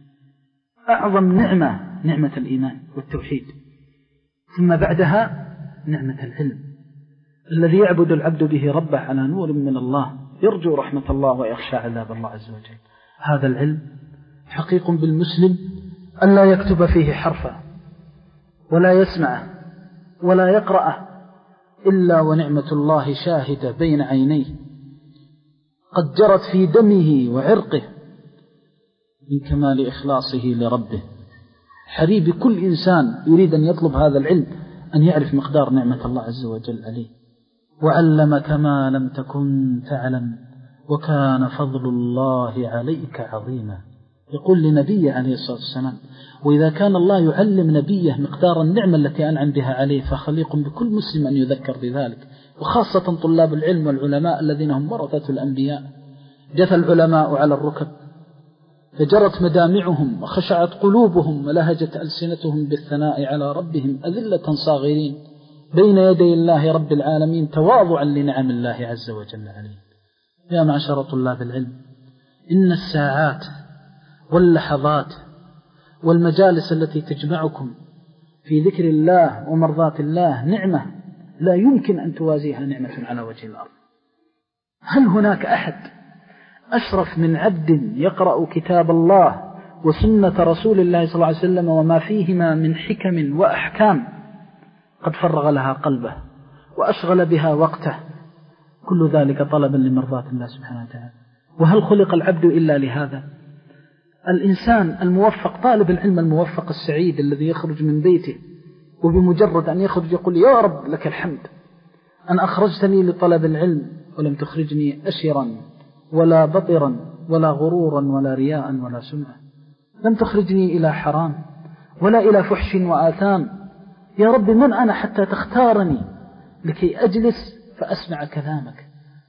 أعظم نعمة نعمة الإيمان والتوحيد، ثم بعدها نعمة العلم الذي يعبد العبد به ربه على نور من الله، يرجو رحمة الله ويخشى عذاب الله عز وجل. هذا العلم حقيق بالمسلم أن لا يكتب فيه حرفا ولا يسمع ولا يقرأ إلا ونعمة الله شاهدة بين عينيه قد جرت في دمه وعرقه من كمال إخلاصه لربه. حري بكل إنسان يريد أن يطلب هذا العلم أن يعرف مقدار نعمة الله عز وجل عليه. وعلمك ما لم تكن تعلم وكان فضل الله عليك عظيما، يقول لنبيه عليه الصلاة والسلام. وإذا كان الله يعلم نبيه مقدار النعمة التي أنعم بها عليه فخليق بكل مسلم أن يذكر بذلك، وخاصة طلاب العلم والعلماء الذين هم ورثة الأنبياء. جثى العلماء على الركب فجرت مدامعهم وخشعت قلوبهم ولهجت ألسنتهم بالثناء على ربهم أذلة صاغرين بين يدي الله رب العالمين تواضعا لنعم الله عز وجل عليه. يا معشر طلاب العلم، إن الساعات واللحظات والمجالس التي تجمعكم في ذكر الله ومرضاة الله نعمة لا يمكن أن توازيها نعمة على وجه الأرض. هل هناك أحد أشرف من عبد يقرأ كتاب الله وسنة رسول الله صلى الله عليه وسلم وما فيهما من حكم وأحكام قد فرغ لها قلبه وأشغل بها وقته، كل ذلك طلبا لمرضاة الله سبحانه وتعالى؟ وهل خلق العبد إلا لهذا؟ الإنسان الموفق، طالب العلم الموفق السعيد الذي يخرج من بيته وبمجرد أن يخرج يقول يا رب لك الحمد أن أخرجتني لطلب العلم ولم تخرجني أشرا ولا بطرا ولا غرورا ولا رياء ولا سمعة، لم تخرجني إلى حرام ولا إلى فحش وآثام. يا رب من أنا حتى تختارني لكي أجلس فأسمع كلامك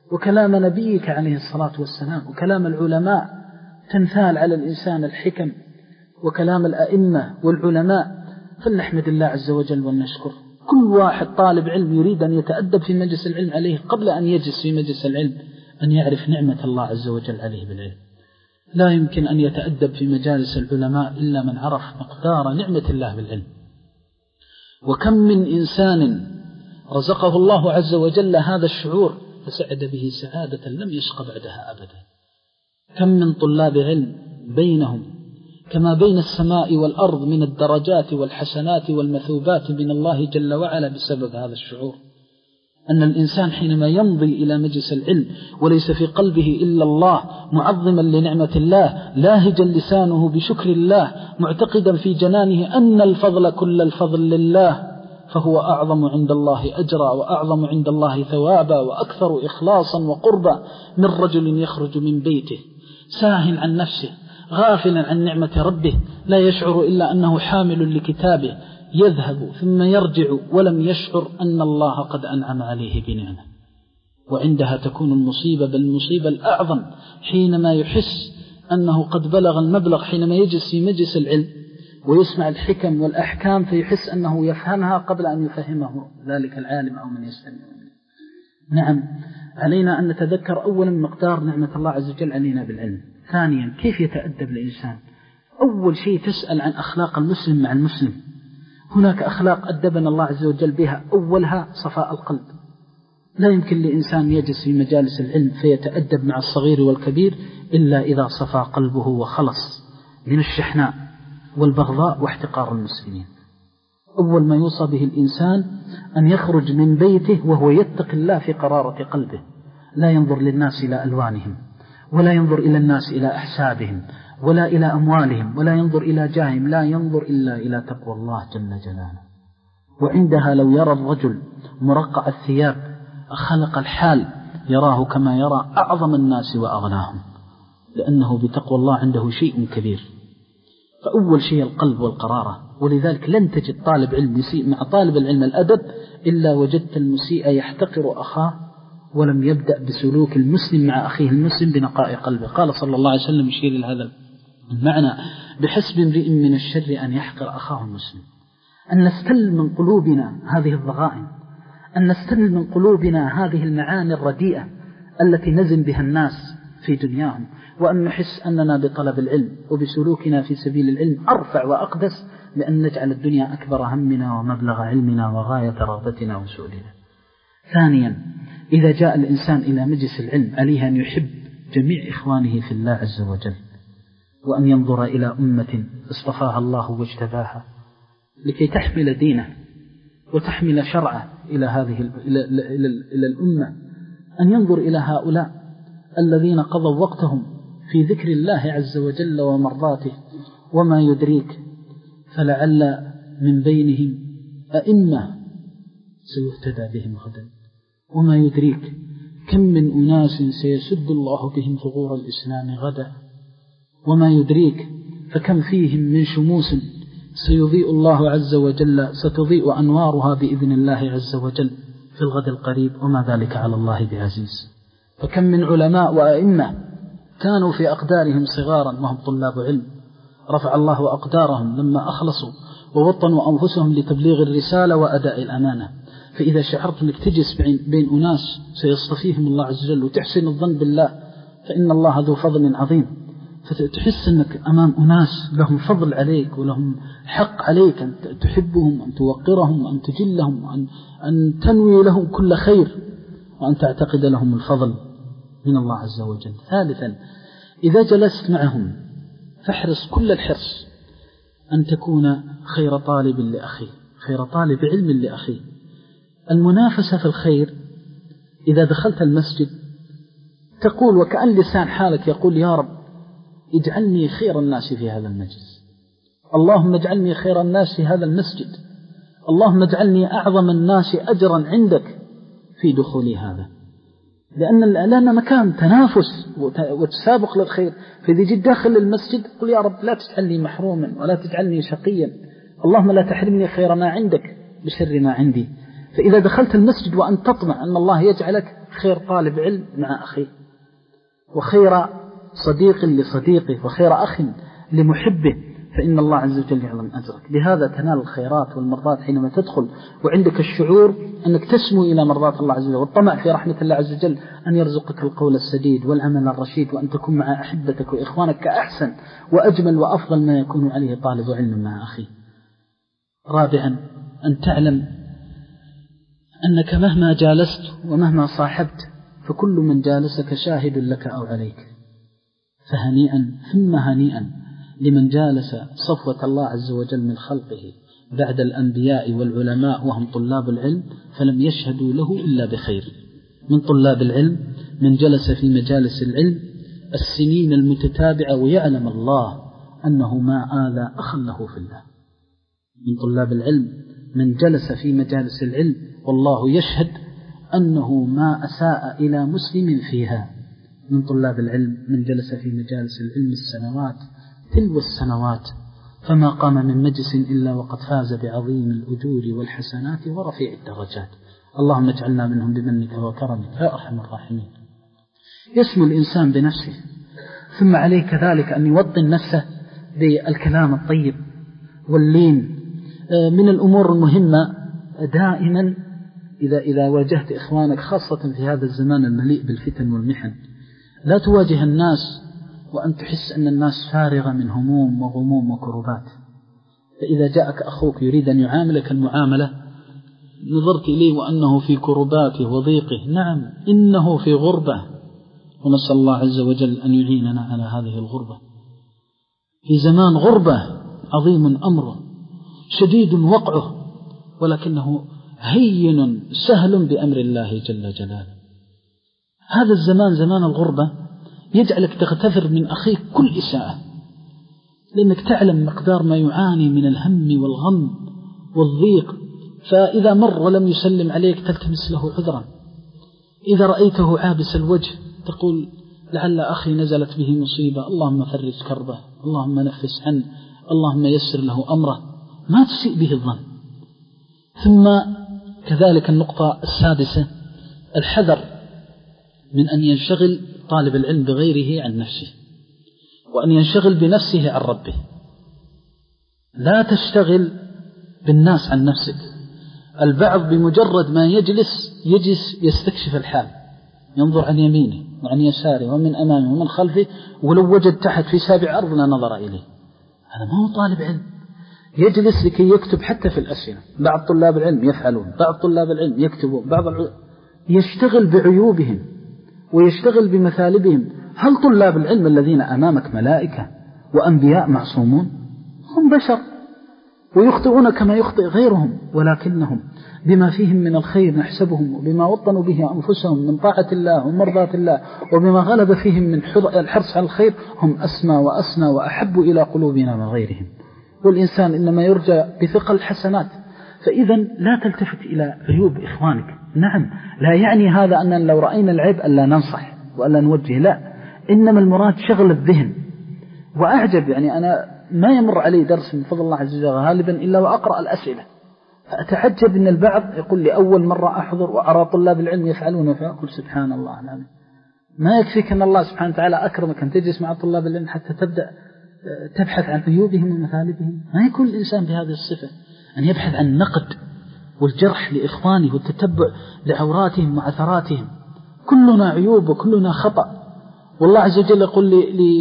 وكلام نبيك عليه الصلاة والسلام وكلام العلماء، تنثال على الإنسان الحكم وكلام الأئمة والعلماء. فلنحمد الله عز وجل ونشكر. كل واحد طالب علم يريد أن يتأدب في مجلس العلم عليه قبل أن يجلس في مجلس العلم أن يعرف نعمة الله عز وجل عليه بالعلم. لا يمكن أن يتأدب في مجالس العلماء إلا من عرف مقدار نعمة الله بالعلم. وكم من إنسان رزقه الله عز وجل هذا الشعور فسعد به سعادة لم يشق بعدها أبدا. كم من طلاب علم بينهم كما بين السماء والأرض من الدرجات والحسنات والمثوبات من الله جل وعلا بسبب هذا الشعور، أن الإنسان حينما يمضي إلى مجلس العلم وليس في قلبه إلا الله، معظما لنعمة الله، لاهجا لسانه بشكر الله، معتقدا في جنانه أن الفضل كل الفضل لله، فهو أعظم عند الله أجرا وأعظم عند الله ثوابا وأكثر إخلاصا وقربا من رجل يخرج من بيته ساهٍ عن نفسه غافلا عن نعمة ربه، لا يشعر إلا أنه حامل لكتابه، يذهب ثم يرجع ولم يشعر أن الله قد أنعم عليه بنعمة. وعندها تكون المصيبة، بل المصيبة الأعظم حينما يحس أنه قد بلغ المبلغ، حينما يجلس في مجلس العلم ويسمع الحكم والأحكام فيحس أنه يفهمها قبل أن يفهمه ذلك العالم أو من يستمع. نعم، علينا أن نتذكر أولا مقدار نعمة الله عز وجل علينا بالعلم. ثانيا، كيف يتأدب الإنسان؟ أول شيء تسأل عن أخلاق المسلم مع المسلم. هناك أخلاق أدبنا الله عز وجل بها، أولها صفاء القلب. لا يمكن لإنسان يجلس في مجالس العلم فيتأدب مع الصغير والكبير إلا إذا صفى قلبه وخلص من الشحناء والبغضاء واحتقار المسلمين. أول ما يوصى به الإنسان أن يخرج من بيته وهو يتقي الله في قرارة قلبه، لا ينظر للناس إلى ألوانهم، ولا ينظر إلى الناس إلى أحسابهم، ولا إلى أموالهم، ولا ينظر إلى جاههم، لا ينظر إلا إلى تقوى الله جل جلاله. وعندها لو يرى الرجل مرقع الثياب خلق الحال يراه كما يرى أعظم الناس وأغناهم، لأنه بتقوى الله عنده شيء كبير. فأول شيء القلب والقرارة. ولذلك لن تجد طالب علم يسيء مع طالب العلم الأدب إلا وجدت المسيء يحتقر أخاه ولم يبدأ بسلوك المسلم مع أخيه المسلم بنقاء قلبه. قال صلى الله عليه وسلم يشير لهذا المعنى: بحسب امرئ من الشر أن يحقر أخاه المسلم. أن نستل من قلوبنا هذه الضغائن، أن نستل من قلوبنا هذه المعاني الرديئة التي نزن بها الناس في دنياهم، وأن نحس أننا بطلب العلم وبسلوكنا في سبيل العلم أرفع وأقدس بأن نجعل الدنيا أكبر همنا ومبلغ علمنا وغاية رغبتنا وسؤلنا. ثانيا، إذا جاء الإنسان إلى مجلس العلم عليه أن يحب جميع إخوانه في الله عز وجل، وأن ينظر إلى أمة اصطفاها الله واجتباها لكي تحمل دينه وتحمل شرعه إلى هذه إلى, إلى, إلى الأمة، أن ينظر إلى هؤلاء الذين قضوا وقتهم في ذكر الله عز وجل ومرضاته. وما يدريك فلعل من بينهم أئمة سيهتدى بهم غدا، وما يدريك كم من أناس سيسد الله بهم ثغور الإسلام غدا، وما يدريك فكم فيهم من شموس سيضيء الله عز وجل ستضيء أنوارها بإذن الله عز وجل في الغد القريب، وما ذلك على الله بعزيز. فكم من علماء وأئمة كانوا في أقدارهم صغارا وهم طلاب علم، رفع الله أقدارهم لما أخلصوا ووطنوا أنفسهم لتبليغ الرسالة وأداء الأمانة. فإذا شعرت أنك تجلس بين أناس سيصطفيهم الله عز وجل وتحسن الظن بالله، فإن الله ذو فضل عظيم، فتحس أنك أمام أناس لهم فضل عليك ولهم حق عليك أن تحبهم، أن توقرهم، أن تجلهم، أن, أن تنوي لهم كل خير، وأن تعتقد لهم الفضل من الله عز وجل. ثالثا، إذا جلست معهم فاحرص كل الحرص أن تكون خير طالب لأخيه، خير طالب علم لأخيه. المنافسة في الخير، إذا دخلت المسجد تقول وكأن لسان حالك يقول: يا رب اجعلني خير الناس في هذا المجلس، اللهم اجعلني خير الناس في هذا المسجد، اللهم اجعلني أعظم الناس أجرا عندك في دخولي هذا. لأن لأن مكان تنافس وتسابق للخير. فإذا جيت داخل المسجد قل: يا رب لا تجعلني محروما ولا تجعلني شقيا، اللهم لا تحرمني خير ما عندك بشر ما عندي. فإذا دخلت المسجد وأن تطمع أن الله يجعلك خير طالب علم مع أخيه، وخير صديق لصديقه، وخير أخ لمحبه، فإن الله عز وجل يعلم أجرك. بهذا تنال الخيرات والمرضات حينما تدخل وعندك الشعور أنك تسمو إلى مرضات الله عز وجل، والطمع في رحمة الله عز وجل أن يرزقك القول السديد والعمل الرشيد، وأن تكون مع أحبتك وإخوانك كأحسن وأجمل وأفضل ما يكون عليه طالب علم مع أخيه. رابعا، أن تعلم أنك مهما جالست ومهما صاحبت فكل من جالسك شاهد لك أو عليك، فهنيئا ثم هنيئا لمن جالس صفوة الله عز وجل من خلقه بعد الأنبياء والعلماء وهم طلاب العلم فلم يشهدوا له إلا بخير. من طلاب العلم من جلس في مجالس العلم السنين المتتابعة ويعلم الله أنه ما آذى أخا له في الله. من طلاب العلم من جلس في مجالس العلم والله يشهد أنه ما أساء إلى مسلم فيها. من طلاب العلم من جلس في مجالس العلم السنوات تلو السنوات فما قام من مجلس إلا وقد فاز بعظيم الأجور والحسنات ورفيع الدرجات. اللهم اجعلنا منهم بمنك وكرمك يا أرحم الراحمين. يسمو الإنسان بنفسه، ثم عليه كذلك أن يوطن نفسه بالكلام الطيب واللين. من الأمور المهمة دائما إذا, إذا واجهت إخوانك خاصة في هذا الزمان المليء بالفتن والمحن، لا تواجه الناس وأن تحس أن الناس فارغة من هموم وغموم وكربات. فإذا جاءك أخوك يريد أن يعاملك المعاملة نظرت إليه وأنه في كرباته وضيقه، نعم إنه في غربة، ونسأل الله عز وجل أن يعيننا على هذه الغربة. في زمان غربة عظيم أمره شديد وقعه، ولكنه هين سهل بأمر الله جل جلاله. هذا الزمان زمان الغربة يجعلك تغتفر من أخيك كل إساءة، لأنك تعلم مقدار ما يعاني من الهم والغم والضيق، فإذا مر ولم يسلم عليك تلتمس له عذرا. إذا رأيته عابس الوجه تقول لعل أخي نزلت به مصيبة، اللهم فرج كربه، اللهم نفس عنه، اللهم يسر له أمره، ما تسيء به الظن. ثم كذلك النقطة السادسة الحذر من أن ينشغل طالب العلم بغيره عن نفسه، وأن ينشغل بنفسه عن ربه. لا تشتغل بالناس عن نفسك. البعض بمجرد ما يجلس يجلس يستكشف الحال، ينظر عن يمينه وعن يساره ومن أمامه ومن خلفه، ولو وجد تحت في سابع أرض لا نظر إليه. هذا ما هو طالب علم. يجلس لكي يكتب حتى في الأسئلة. بعض طلاب العلم يفعلون، بعض طلاب العلم يكتبون، بعض العلم يشتغل بعيوبهم ويشتغل بمثالبهم. هل طلاب العلم الذين أمامك ملائكة وأنبياء معصومون؟ هم بشر ويخطئون كما يخطئ غيرهم، ولكنهم بما فيهم من الخير نحسبهم، وبما وطنوا به أنفسهم من طاعة الله ومرضاة الله، وبما غلب فيهم من الحرص على الخير، هم أسمى وأسنى وأحب إلى قلوبنا من غيرهم. والإنسان إنما يرجى بثقل الحسنات. فإذا لا تلتفت إلى عيوب إخوانك. نعم، لا يعني هذا أننا لو رأينا العيب ألا ننصح وألا نوجه، لا، إنما المراد شغل الذهن. وأعجب يعني أنا ما يمر علي درس من فضل الله عز وجل غالبا إلا وأقرأ الأسئلة، فأتعجب أن البعض يقول لي أول مرة أحضر وأرى طلاب العلم يفعلون، فأقول سبحان الله العظيم. ما يكفيك أن الله سبحانه وتعالى أكرمك أن تجلس مع طلاب العلم حتى تبدأ تبحث عن عيوبهم ومثالبهم؟ ما يكون الإنسان بهذه الصفة، أن يبحث عن النقد والجرح لإخوانه والتتبع لعوراتهم وعثراتهم. كلنا عيوب وكلنا خطأ. والله عز وجل يقول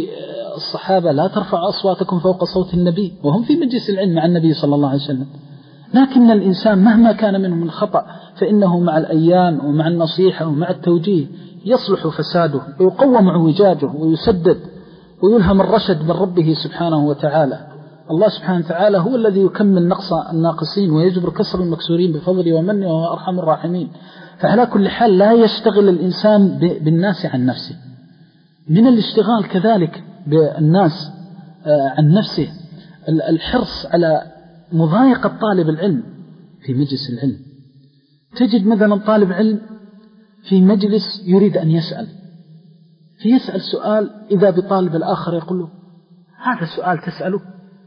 للصحابة لا ترفعوا أصواتكم فوق صوت النبي، وهم في مجلس العلم مع النبي صلى الله عليه وسلم. لكن الإنسان مهما كان منه من خطأ فإنه مع الأيام ومع النصيحة ومع التوجيه يصلح فساده ويقوم اعوجاجه ويسدد ويلهم الرشد من ربه سبحانه وتعالى. الله سبحانه وتعالى هو الذي يكمل نقص الناقصين ويجبر كسر المكسورين بفضله ومنه وهو أرحم الراحمين. فعلى كل حال لا يشتغل الإنسان بالناس عن نفسه. من الاشتغال كذلك بالناس عن نفسه الحرص على مضايقة طالب العلم في مجلس العلم. تجد مثلا طالب علم في مجلس يريد أن يسأل، فيسأل سؤال إذا بطالب الآخر يقول له هذا سؤال تسأله؟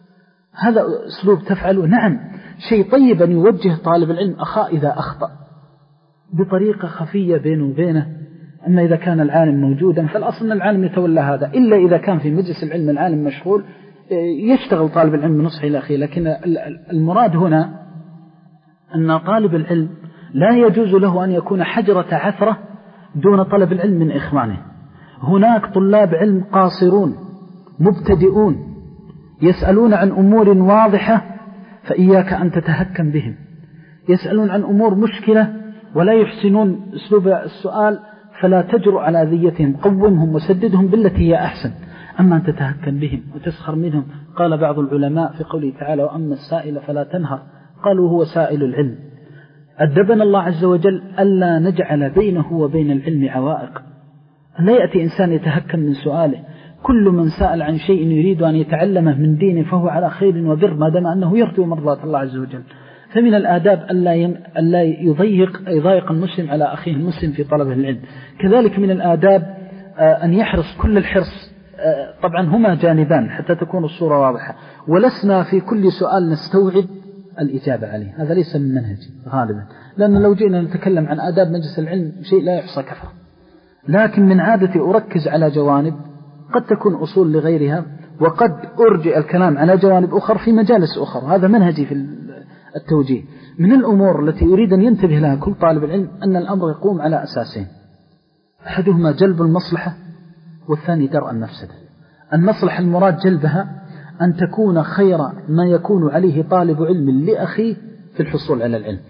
هذا أسلوب تفعله؟ نعم، شيء طيب أن يوجه طالب العلم أخاه إذا أخطأ، بطريقة خفية بينه وبينه. أما إذا كان العالم موجودا فالأصل أن العالم يتولى هذا، إلا إذا كان في مجلس العلم العالم مشغول يشتغل طالب العلم بنصحه إلى أخيه. لكن المراد هنا أن طالب العلم لا يجوز له أن يكون حجرة عثرة دون طلب العلم من إخوانه. هناك طلاب علم قاصرون مبتدئون يسألون عن أمور واضحة فإياك أن تتهكم بهم، يسألون عن أمور مشكلة ولا يحسنون أسلوب السؤال فلا تجرؤ على أذيتهم، قومهم وسددهم بالتي هي أحسن. أما أن تتهكم بهم وتسخر منهم. قال بعض العلماء في قوله تعالى وأما السائل فلا تنهر، قالوا هو سائل العلم. أدبنا الله عز وجل ألا نجعل بينه وبين العلم عوائق، لا يأتي إنسان يتهكم من سؤاله. كل من سأل عن شيء يريد أن يتعلمه من دينه فهو على خير وبر ما دام أنه يرجو مرضات الله عز وجل. فمن الآداب ألا يضيق يضايق المسلم على أخيه المسلم في طلب العلم. كذلك من الآداب أن يحرص كل الحرص. طبعا هما جانبان حتى تكون الصورة واضحة، ولسنا في كل سؤال نستوعب الإجابة عليه، هذا ليس من منهجي غالبا، لأن لو جئنا نتكلم عن آداب مجلس العلم شيء لا يحصى كثرة. لكن من عادتي أركز على جوانب قد تكون أصول لغيرها، وقد أرجع الكلام على جوانب أخرى في مجالس أخرى. هذا منهجي في التوجيه. من الأمور التي أريد أن ينتبه لها كل طالب العلم أن الأمر يقوم على أساسين، أحدهما جلب المصلحة والثاني درء المفسدة. المصلحة المراد جلبها أن تكون خير ما يكون عليه طالب علم لأخيه في الحصول على العلم،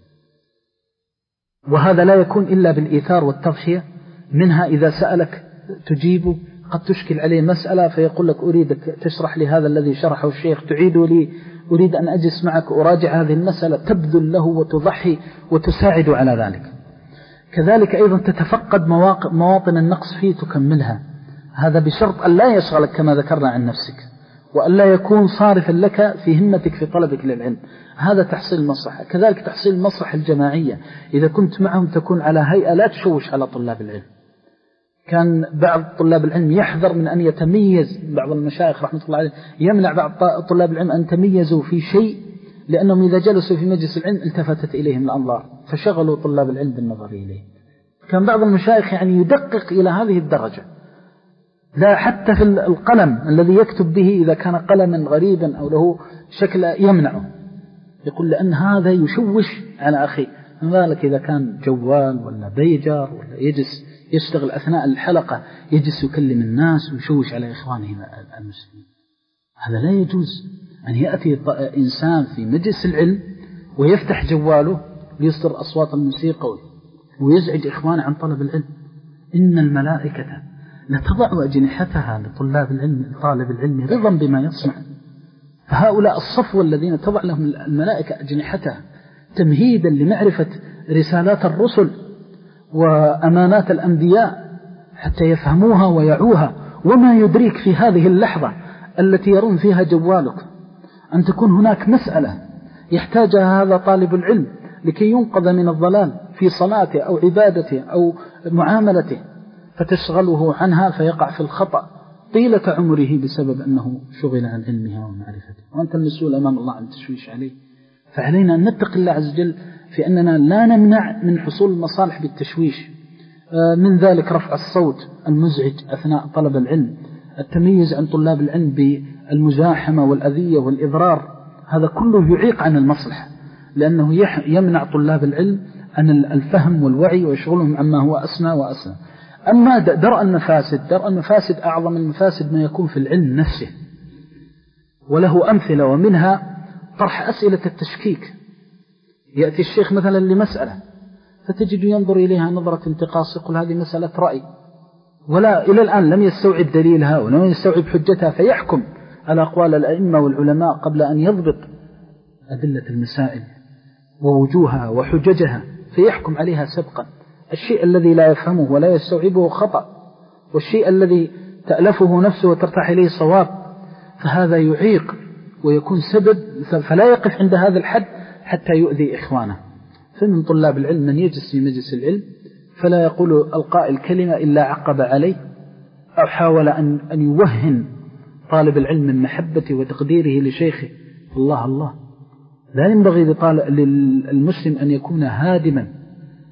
وهذا لا يكون إلا بالإيثار والتضحية. منها إذا سألك تجيبه، قد تشكل عليه مسألة فيقول لك أريدك تشرح لي هذا الذي شرحه الشيخ، تعيد لي، أريد أن أجلس معك أراجع هذه المسألة، تبذل له وتضحي وتساعد على ذلك. كذلك أيضا تتفقد مواطن النقص فيه تكملها، هذا بشرط أن لا يشغلك كما ذكرنا عن نفسك، وأن لا يكون صارفا لك في همتك في طلبك للعلم. هذا تحصيل المصلحة. كذلك تحصيل المصلحة الجماعية، إذا كنت معهم تكون على هيئة لا تشوش على طلاب العلم. كان بعض طلاب العلم يحذر من أن يتميز، بعض المشايخ رحمة الله عليه يمنع بعض طلاب العلم أن تميزوا في شيء، لأنهم إذا جلسوا في مجلس العلم التفتت إليهم الأنظار فشغلوا طلاب العلم بالنظر إليه. كان بعض المشايخ يعني يدقق إلى هذه الدرجة، لا حتى في القلم الذي يكتب به إذا كان قلما غريبا أو له شكل يمنعه، يقول لأن هذا يشوش على أخي. ما بالك إذا كان جوال ولا بيجار ولا يجلس يشتغل أثناء الحلقة يجلس يكلم الناس ويشوش على إخوانه المسلمين. هذا لا يجوز أن يأتي إنسان في مجلس العلم ويفتح جواله ليصدر أصوات الموسيقى ويزعج إخوانه عن طلب العلم. إن الملائكة لتضع أجنحتها لطلاب العلم طالب العلم رضا بما يصنع. فهؤلاء الصفوة الذين تضع لهم الملائكة أجنحتها تمهيدا لمعرفة رسالات الرسل وأمانات الأنبياء حتى يفهموها ويعوها. وما يدريك في هذه اللحظة التي يرون فيها جوالك أن تكون هناك مسألة يحتاجها هذا طالب العلم لكي ينقذ من الضلال في صلاته أو عبادته أو معاملته، فتشغله عنها فيقع في الخطأ طيلة عمره بسبب أنه شغل عن علمها ومعرفته، وأنت المسؤول أمام الله عن تشويش عليه. فعلينا أن نتقي الله عز وجل في أننا لا نمنع من حصول المصالح بالتشويش. من ذلك رفع الصوت المزعج أثناء طلب العلم، التمييز عن طلاب العلم بالمزاحمة والأذية والإضرار، هذا كله يعيق عن المصلحة، لأنه يمنع طلاب العلم عن الفهم والوعي ويشغلهم عما هو أسمى وأسمى. أما درء المفاسد، درء المفاسد أعظم المفاسد ما يكون في العلم نفسه، وله أمثلة، ومنها طرح أسئلة التشكيك. يأتي الشيخ مثلا لمسألة فتجد ينظر إليها نظرة انتقاص، يقول هذه مسألة رأي، ولا إلى الآن لم يستوعب دليلها ولم يستوعب حجتها، فيحكم على أقوال الأئمة والعلماء قبل أن يضبط أدلة المسائل ووجوهها وحججها، فيحكم عليها سبقا. الشيء الذي لا يفهمه ولا يستوعبه خطأ، والشيء الذي تألفه نفسه وترتاح إليه صواب، فهذا يعيق ويكون سبب، فلا يقف عند هذا الحد حتى يؤذي إخوانه. فمن طلاب العلم من يجلس في مجلس العلم فلا يقول القائل كلمة إلا عقب عليه أو حاول أن أن يوهن طالب العلم من محبته وتقديره لشيخه. الله الله، لا ينبغي للمسلم أن يكون هادما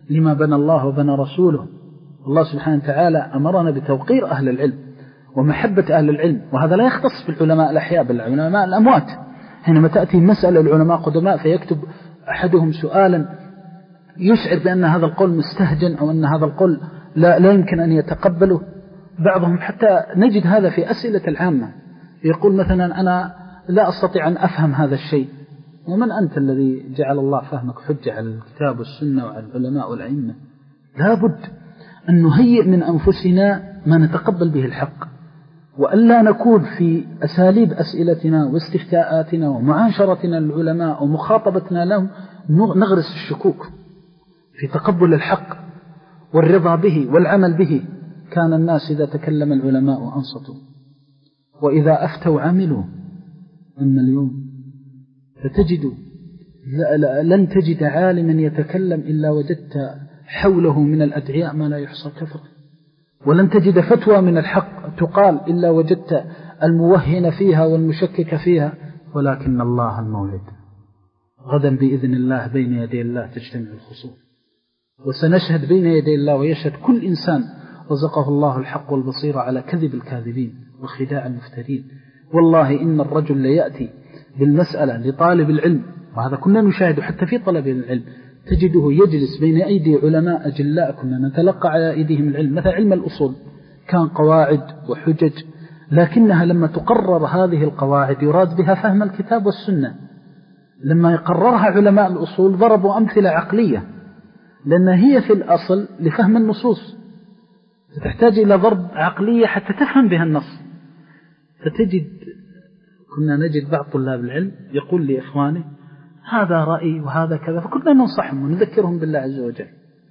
لما بنى الله وبنى رسوله. الله سبحانه وتعالى أمرنا بتوقير أهل العلم ومحبة أهل العلم، وهذا لا يختص بالعلماء الأحياء بل العلماء الأموات. حينما تأتي مسألة العلماء قدماء فيكتب أحدهم سؤالا يشعر بأن هذا القول مستهجن أو أن هذا القول لا, لا يمكن أن يتقبله بعضهم، حتى نجد هذا في أسئلة العامة، يقول مثلا أنا لا أستطيع أن أفهم هذا الشيء. ومن أنت الذي جعل الله فهمك حجة على الكتاب والسنة وعلى العلماء والأئمة؟ لا بد أن نهيئ من أنفسنا ما نتقبل به الحق، وألا نكون في أساليب أسئلتنا واستفتاءاتنا ومعاشرتنا للعلماء ومخاطبتنا لهم نغرس الشكوك في تقبل الحق والرضا به والعمل به. كان الناس إذا تكلم العلماء أنصتوا وإذا أفتوا عملوا. أما اليوم فتجد لن تجد عالما يتكلم إلا وجدت حوله من الأدعياء ما لا يحصى كثرة، ولن تجد فتوى من الحق تقال إلا وجدت الموهن فيها والمشكك فيها. ولكن الله الموعد غدا بإذن الله بين يدي الله تجتمع الخصوم، وسنشهد بين يدي الله ويشهد كل إنسان رزقه الله الحق والبصيرة على كذب الكاذبين وخداع المفترين. والله إن الرجل ليأتي بالمسألة لطالب العلم، وهذا كنا نشاهد حتى في طلب العلم، تجده يجلس بين أيدي علماء أجلاء كنا نتلقى على أيديهم العلم، مثل علم الأصول كان قواعد وحجج، لكنها لما تقرر هذه القواعد يراد بها فهم الكتاب والسنة. لما يقررها علماء الأصول ضربوا أمثلة عقلية، لأن هي في الأصل لفهم النصوص، فتحتاج إلى ضرب عقلية حتى تفهم بها النص. فتجد كنا نجد بعض طلاب العلم يقول لإخوانه هذا رأي وهذا كذا، فكنا ننصحهم ونذكرهم بالله عز وجل.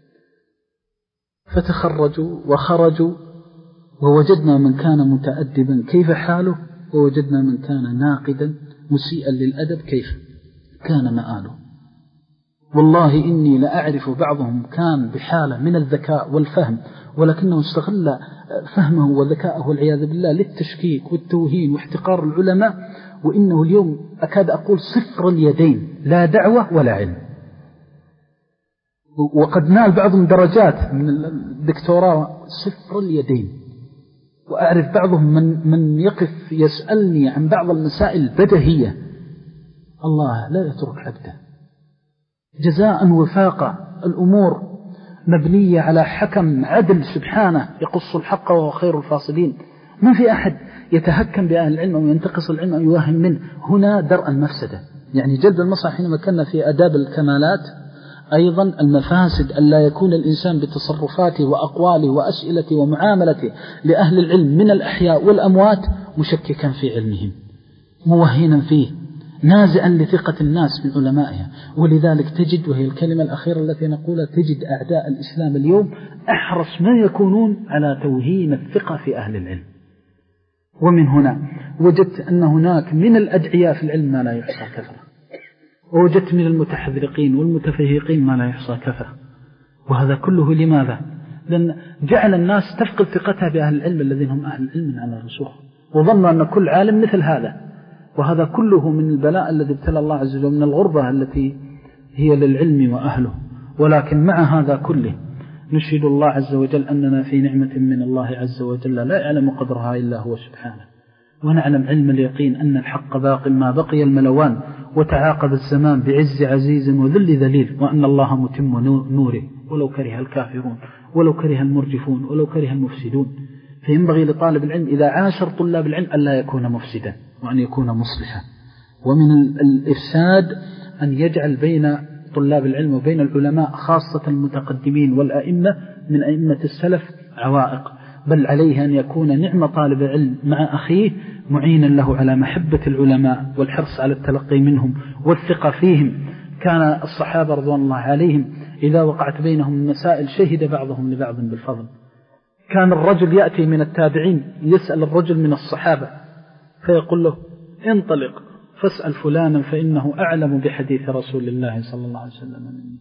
فتخرجوا وخرجوا ووجدنا من كان متأدبا كيف حاله، ووجدنا من كان ناقدا مسيئا للأدب كيف كان مآله. والله إني لأعرف بعضهم كان بحالة من الذكاء والفهم، ولكنه استغل فهمه وذكاءه والعياذ بالله للتشكيك والتوهين واحتقار العلماء، وإنه اليوم أكاد أقول صفر اليدين، لا دعوة ولا علم. وقد نال بعضهم درجات من الدكتوراه صفر اليدين. وأعرف بعضهم من, من يقف يسألني عن بعض المسائل البدهية، الله لا يترك عبده جزاء وفاقا. الأمور مبنية على حكم عدل سبحانه يقص الحق وهو خير الفاصلين. ما في أحد يتهكم بأهل العلم أو ينتقص العلم أو يوهم منه. هنا درء المفسدة، يعني جلب المصلحة. حينما كنا في أداب الكمالات أيضا المفاسد ألا يكون الإنسان بتصرفاته وأقواله وأسئلته ومعاملته لأهل العلم من الأحياء والأموات مشككا في علمهم، موهنا فيه، نازعا لثقة الناس من علمائها. ولذلك تجد، وهي الكلمة الأخيرة التي نقولها، تجد أعداء الإسلام اليوم أحرص ما يكونون على توهين الثقة في أهل العلم. ومن هنا وجدت أن هناك من الأدعياء في العلم ما لا يحصى كثرة، ووجدت من المتحذرقين والمتفهقين ما لا يحصى كثرة. وهذا كله لماذا؟ لأن جعل الناس تفقد ثقتها بأهل العلم الذين هم أهل العلم على رسوخ، وظنوا أن كل عالم مثل هذا. وهذا كله من البلاء الذي ابتلى الله عز وجل، من الغربة التي هي للعلم وأهله. ولكن مع هذا كله نشهد الله عز وجل أننا في نعمة من الله عز وجل لا يعلم قدرها إلا هو سبحانه. ونعلم علم اليقين أن الحق باق ما بقي الملوان، وتعاقب الزمان بعز عزيز وذل ذليل، وأن الله متم نوره ولو كره الكافرون ولو كره المرجفون ولو كره المفسدون. فينبغي لطالب العلم إذا عاشر طلاب العلم ألا يكون مفسدا وأن يكون مصلحا. ومن الإفساد أن يجعل بين طلاب العلم وبين العلماء خاصة المتقدمين والأئمة من أئمة السلف عوائق، بل عليه أن يكون نعم طالب العلم مع أخيه معينا له على محبة العلماء والحرص على التلقي منهم والثقة فيهم. كان الصحابة رضوان الله عليهم إذا وقعت بينهم المسائل شهد بعضهم لبعض بالفضل. كان الرجل يأتي من التابعين يسأل الرجل من الصحابة فيقول له انطلق فاسأل فلانا فإنه أعلم بحديث رسول الله صلى الله عليه وسلم مني.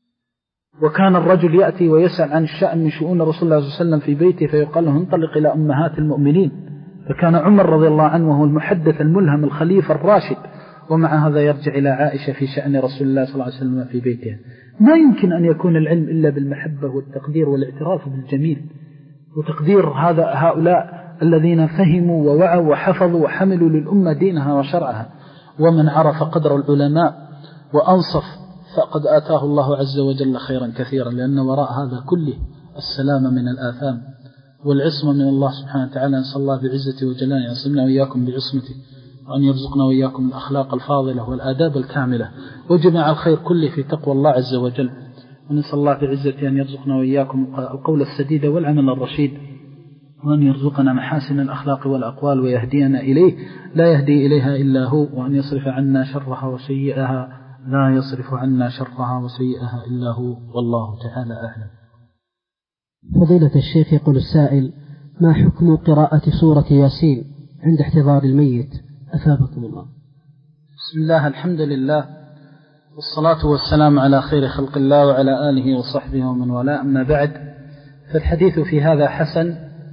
وكان الرجل يأتي ويسأل عن الشأن من شؤون رسول الله صلى الله عليه وسلم في بيته فيقال له انطلق إلى أمهات المؤمنين. فكان عمر رضي الله عنه وهو المحدث الملهم الخليفة الراشد ومع هذا يرجع إلى عائشة في شأن رسول الله صلى الله عليه وسلم في بيتها. ما يمكن أن يكون العلم إلا بالمحبة والتقدير والاعتراف بالجميل وتقدير هذا هؤلاء الذين فهموا ووعوا وحفظوا وحملوا للأمة دينها وشرعها. ومن عرف قدر العلماء وأنصف فقد آتاه الله عز وجل خيرا كثيرا، لأن وراء هذا كله السلام من الآثام والعصمة من الله سبحانه وتعالى. نسأل الله بعزته وجلاله أن يعصمنا وإياكم بعصمته، وأن يرزقنا وإياكم الأخلاق الفاضلة والآداب الكاملة، وجمع الخير كله في تقوى الله عز وجل. ونسأل الله بعزته أن يرزقنا وإياكم القول السديد والعمل الرشيد، وأن يرزقنا محاسن الأخلاق والأقوال ويهدينا إليه لا يهدي إليها إلا هو، وأن يصرف عنا شرها وسيئها لا يصرف عنا شرها وسيئها إلا هو، والله تعالى أعلم. فضيلة الشيخ، يقول السائل: ما حكم قراءة سورة ياسين عند احتضار الميت؟ أثابكم الله. بسم الله، الحمد لله، والصلاة والسلام على خير خلق الله وعلى آله وصحبه ومن والاه، أما بعد، فالحديث في هذا حسن،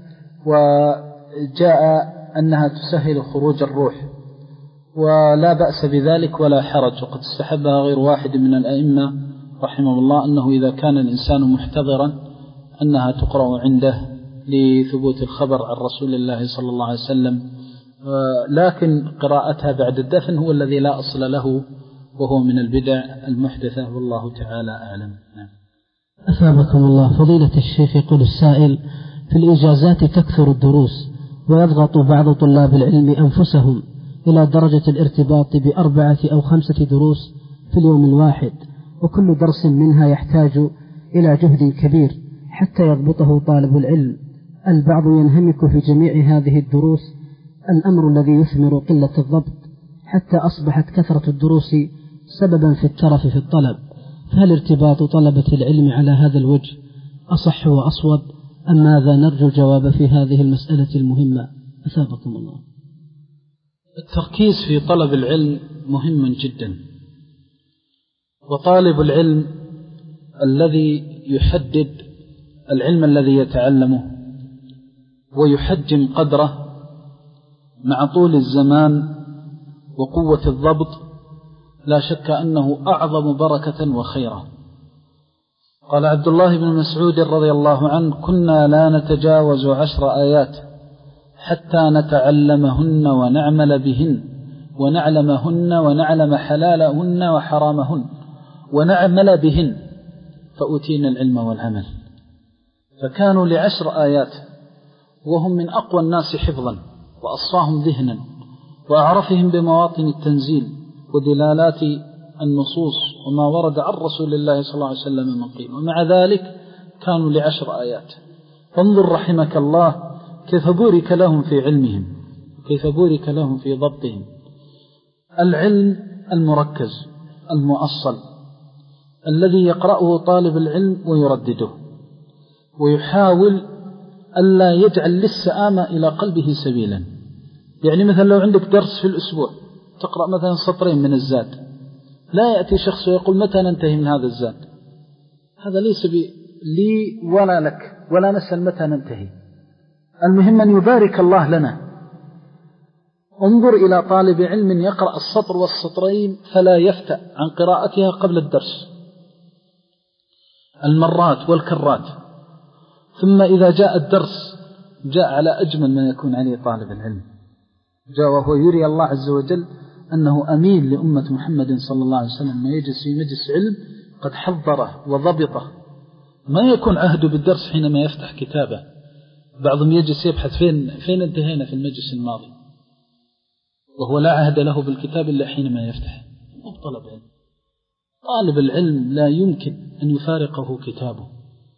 وجاء أنها تسهل خروج الروح ولا بأس بذلك ولا حرج، وقد استحبها غير واحد من الأئمة رحمه الله أنه إذا كان الإنسان محتضرا أنها تقرأ عنده لثبوت الخبر عن رسول الله صلى الله عليه وسلم، لكن قراءتها بعد الدفن هو الذي لا أصل له، وهو من البدع المحدثة، والله تعالى أعلم. أثابكم الله. فضيلة الشيخ، يقول السائل: في الإجازات تكثر الدروس ويضغط بعض طلاب العلم أنفسهم إلى درجة الارتباط بأربعة أو خمسة دروس في اليوم الواحد، وكل درس منها يحتاج إلى جهد كبير حتى يضبطه طالب العلم. البعض ينهمك في جميع هذه الدروس، الأمر الذي يثمر قلة الضبط، حتى أصبحت كثرة الدروس سببا في الترف في الطلب. فهل ارتباط طلبة العلم على هذا الوجه أصح وأصوب، أم ماذا نرجو الجواب في هذه المسألة المهمة؟ أثابكم الله. التركيز في طلب العلم مهم جدا، وطالب العلم الذي يحدد العلم الذي يتعلمه ويحجم قدره مع طول الزمان وقوة الضبط لا شك أنه أعظم بركة وخيرا. قال عبد الله بن مسعود رضي الله عنه: كنا لا نتجاوز عشر آيات حتى نتعلمهن ونعمل بهن ونعلمهن ونعلم حلالهن وحرامهن ونعمل بهن، فأتينا العلم والعمل. فكانوا لعشر آيات وهم من أقوى الناس حفظا وأصفاهم ذهنا وأعرفهم بمواطن التنزيل ودلالات النصوص وما ورد عن رسول الله صلى الله عليه وسلم من قيل، ومع ذلك كانوا لعشر آيات. فانظر رحمك الله كيف بورك لهم في علمهم، كيف بورك لهم في ضبطهم. العلم المركز المؤصل الذي يقرأه طالب العلم ويردده ويحاول ألا يجعل للسآمة إلى قلبه سبيلا. يعني مثلا لو عندك درس في الأسبوع تقرأ مثلا سطرين من الزاد، لا يأتي شخص ويقول متى ننتهي من هذا الزاد، هذا ليس لي ولا لك، ولا نسأل متى ننتهي، المهم أن يبارك الله لنا. انظر إلى طالب علم يقرأ السطر والسطرين فلا يفتأ عن قراءتها قبل الدرس المرات والكرات، ثم إذا جاء الدرس جاء على أجمل ما يكون عليه طالب العلم، جاء وهو يري الله عز وجل أنه أمين لأمة محمد صلى الله عليه وسلم، ما يجلس في مجلس علم قد حضره وضبطه، ما يكون عهده بالدرس حينما يفتح كتابه. بعضهم يجلس يبحث فين فين انتهينا في المجلس الماضي، وهو لا عهد له بالكتاب إلا حينما يفتح. طلب علم، طالب العلم لا يمكن أن يفارقه كتابه،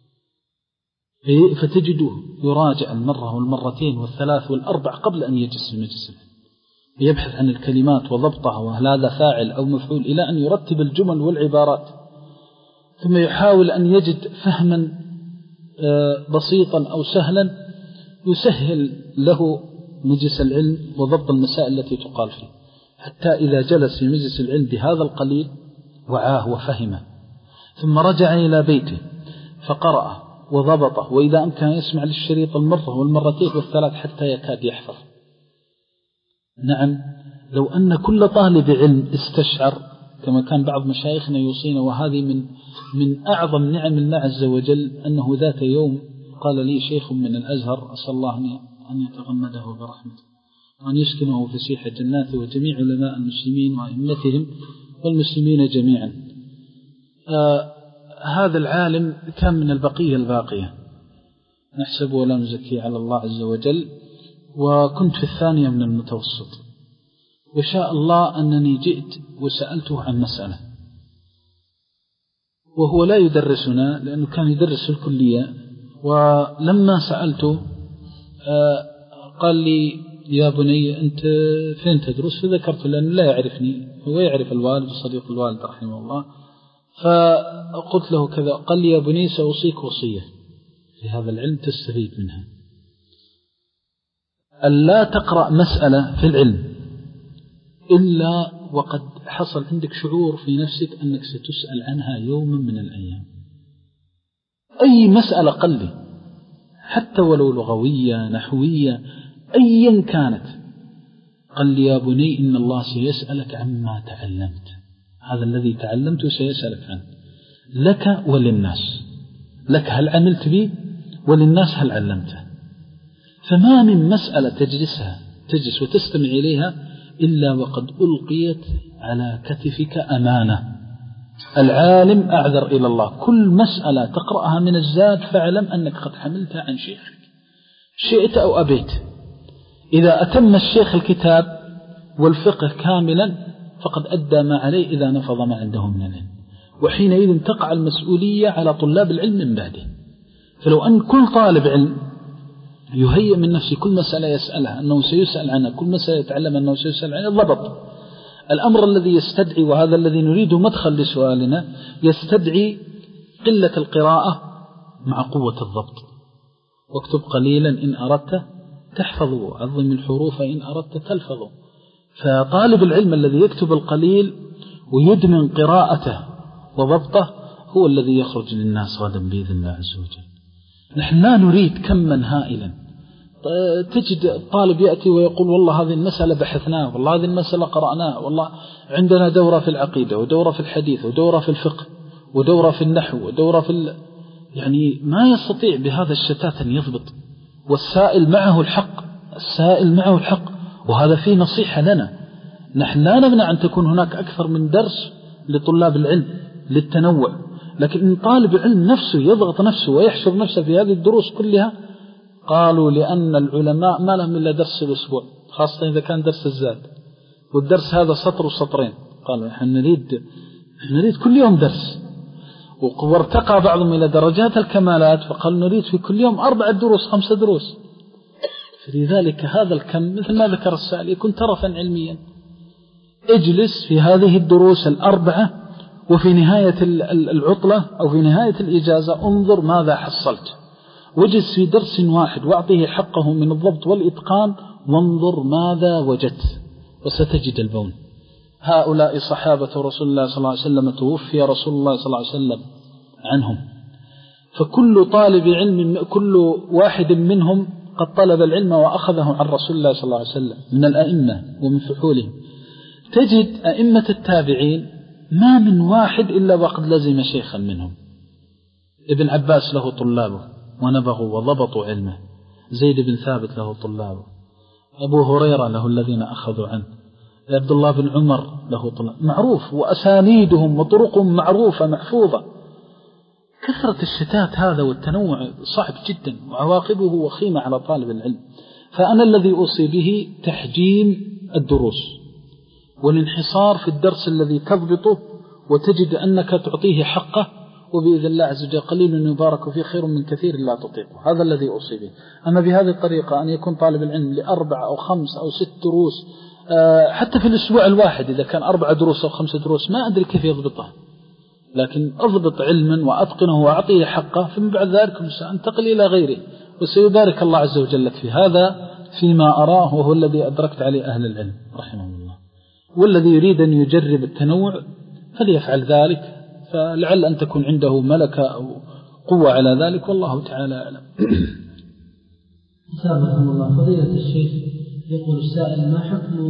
فتجده يراجع المرة والمرتين والثلاث والأربع قبل أن يجلس في مجلس العلم، يبحث عن الكلمات وضبطها وهل هذا فاعل أو مفعول، إلى أن يرتب الجمل والعبارات، ثم يحاول أن يجد فهما بسيطا أو سهلا يسهل له مجلس العلم وضبط المسائل التي تقال فيه، حتى إذا جلس في مجلس العلم بهذا القليل وعاه وفهمه، ثم رجع إلى بيته فقرأه وضبطه، وإذا أمكن يسمع للشريط المرة والمرتين والثلاث حتى يكاد يحفظ. نعم، لو أن كل طالب علم استشعر كما كان بعض مشايخنا يوصينا، وهذه من من أعظم نعم الله عز وجل، أنه ذات يوم قال لي شيخ من الأزهر أسأل الله أن يتغمده برحمته وأن يسكنه فسيح جناته وجميع علماء المسلمين وأئمتهم والمسلمين جميعا. آه هذا العالم كان من البقية الباقية نحسب ولا نزكي على الله عز وجل، وكنت في الثانية من المتوسط، وشاء الله أنني جئت وسألته عن مسألة وهو لا يدرسنا لأنه كان يدرس الكلية، ولما سألته آه قال لي يا بني أنت فين تدرس؟ فذكرت لأنه لا يعرفني، هو يعرف الوالد وصديق الوالد رحمه الله، فقلت له كذا. قال لي يا بني سأوصيك وصية في هذا العلم تستفيد منها، ألا تقرأ مسألة في العلم إلا وقد حصل عندك شعور في نفسك أنك ستسأل عنها يوما من الأيام، أي مسألة قل حتى ولو لغوية نحوية أيا كانت. قال لي يا بني إن الله سيسألك عما تعلمت، هذا الذي تعلمته سيسألك عنه، لك وللناس، لك هل عملت به، وللناس هل علمته. فما من مسألة تجلسها تجلس وتستمع إليها إلا وقد ألقيت على كتفك أمانة. العالم أعذر إلى الله، كل مسألة تقرأها من الزاد فاعلم أنك قد حملتها عن شيخك شئت أو أبيت. إذا أتم الشيخ الكتاب والفقه كاملا فقد أدى ما عليه إذا نفض ما عنده من العلم، وحينئذ تقع المسؤولية على طلاب العلم من بعده. فلو أن كل طالب علم يهيئ من نفسه كل مسألة يسألها أنه سيسأل عنها، كل مسألة يتعلم أنه سيسأل عنها، ضبط. الأمر الذي يستدعي، وهذا الذي نريده مدخل لسؤالنا، يستدعي قلة القراءة مع قوة الضبط. واكتب قليلا إن أردت تحفظه، عظم الحروف إن أردت تلفظه. فطالب العلم الذي يكتب القليل ويدمن قراءته وضبطه هو الذي يخرج للناس غدا بإذن الله عز وجل. نحن لا نريد كما هائلا. تجد الطالب يأتي ويقول والله هذه المسألة بحثناها، والله هذه المسألة قرأناها، والله عندنا دورة في العقيدة ودورة في الحديث ودورة في الفقه ودورة في النحو ودورة في ال... يعني ما يستطيع بهذا الشتات أن يضبط. والسائل معه الحق، السائل معه الحق، وهذا فيه نصيحة لنا. نحن لا نمنع أن تكون هناك أكثر من درس لطلاب العلم للتنوع، لكن إن طالب العلم نفسه يضغط نفسه ويحشر نفسه في هذه الدروس كلها، قالوا لأن العلماء ما لهم إلا درس الأسبوع، خاصة إذا كان درس الزاد، والدرس هذا سطر وسطرين. قالوا نحن نريد نريد كل يوم درس. وارتقى بعضهم إلى درجات الكمالات فقال نريد في كل يوم أربعة دروس خمسة دروس. فلذلك هذا الكم مثل ما ذكر السائل يكون ترفا علميا. اجلس في هذه الدروس الأربعة، وفي نهاية العطلة أو في نهاية الإجازة انظر ماذا حصلت، واجلس في درس واحد واعطيه حقه من الضبط والإتقان، وانظر ماذا وجدت وستجد البون. هؤلاء صحابة رسول الله صلى الله عليه وسلم توفي رسول الله صلى الله عليه وسلم عنهم، فكل طالب علم كل واحد منهم قد طلب العلم وأخذه عن رسول الله صلى الله عليه وسلم من الأئمة ومن فحولهم. تجد أئمة التابعين ما من واحد إلا وقد لزم شيخا منهم. ابن عباس له طلابه ونبغوا وضبطوا علمه، زيد بن ثابت له طلابه، أبو هريرة له الذين أخذوا عنه، عبد الله بن عمر له طلاب معروف، وأسانيدهم وطرقهم معروفة محفوظة. كثرة الشتات هذا والتنوع صعب جدا وعواقبه وخيمة على طالب العلم. فأنا الذي أوصي به تحجيم الدروس والانحصار في الدرس الذي تضبطه وتجد أنك تعطيه حقه، وبإذن الله عز وجل قليل يبارك فيه خير من كثير لا تطيقه. هذا الذي أوصي به. أما بهذه الطريقة أن يكون طالب العلم لأربع أو خمس أو ست دروس حتى في الأسبوع الواحد، إذا كان أربع دروس أو خمس دروس ما أدري كيف يضبطها، لكن أضبط علما وأتقنه وأعطيه حقه، ثم بعد ذلك سأنتقل إلى غيره وسيبارك الله عز وجل لك في هذا فيما أراه، وهو الذي أدركت عليه أهل العلم رحمه الله. والذي يريد أن يجرب التنوع فليفعل ذلك، فلعل أن تكون عنده ملكة أو قوة على ذلك، والله تعالى أعلم. أسابقكم الله. فضيلة الشيخ، يقول السائل: ما حكم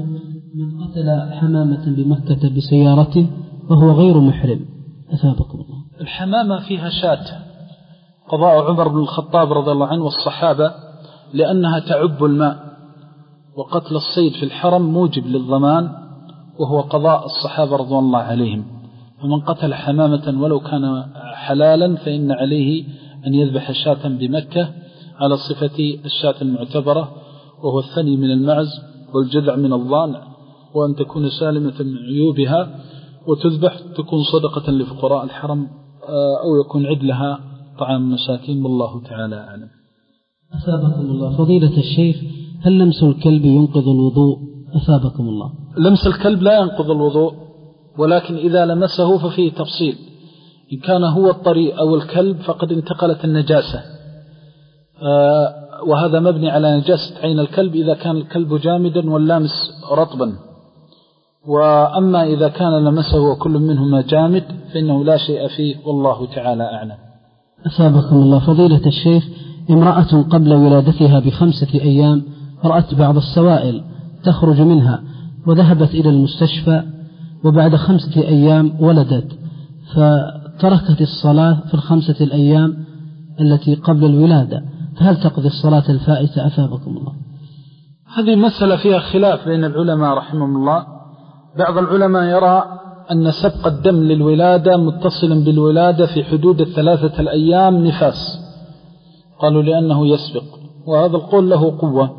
من قتل حمامة بمكة بسيارته وهو غير محرم أثابكم الله. الحمامة فيها شاة، قضاء عمر بن الخطاب رضي الله عنه والصحابة لأنها تعب الماء، وقتل الصيد في الحرم موجب للضمان، وهو قضاء الصحابة رضي الله عليهم. فمن قتل حمامة ولو كان حلالا فإن عليه أن يذبح شاة بمكة على صفة الشاة المعتبرة، وهو الثني من المعز والجذع من الضان، وأن تكون سالمة من عيوبها، وتذبح تكون صدقة لفقراء الحرم أو يكون عدلها طعام مساكين، والله تعالى أعلم. أثابكم الله. فضيلة الشيخ، هل لمس الكلب ينقض الوضوء؟ أثابكم الله. لمس الكلب لا ينقض الوضوء، ولكن إذا لمسه ففيه تفصيل. إن كان هو الطري أو الكلب فقد انتقلت النجاسة، آه وهذا مبني على نجاسة عين الكلب إذا كان الكلب جامدا واللامس رطبا. وأما إذا كان لمسه وكل منهما جامد فإنه لا شيء فيه، والله تعالى أعلم. أثابكم الله. فضيلة الشيخ، امرأة قبل ولادتها بخمسة أيام رأت بعض السوائل تخرج منها وذهبت إلى المستشفى، وبعد خمسة أيام ولدت، فتركت الصلاة في الخمسة الأيام التي قبل الولادة، فهل تقضي الصلاة الفائتة؟ أثابكم الله. هذه مسألة فيها خلاف بين العلماء رحمهم الله. بعض العلماء يرى أن سبق الدم للولادة متصلا بالولادة في حدود الثلاثة الأيام نفاس، قالوا لأنه يسبق، وهذا القول له قوة.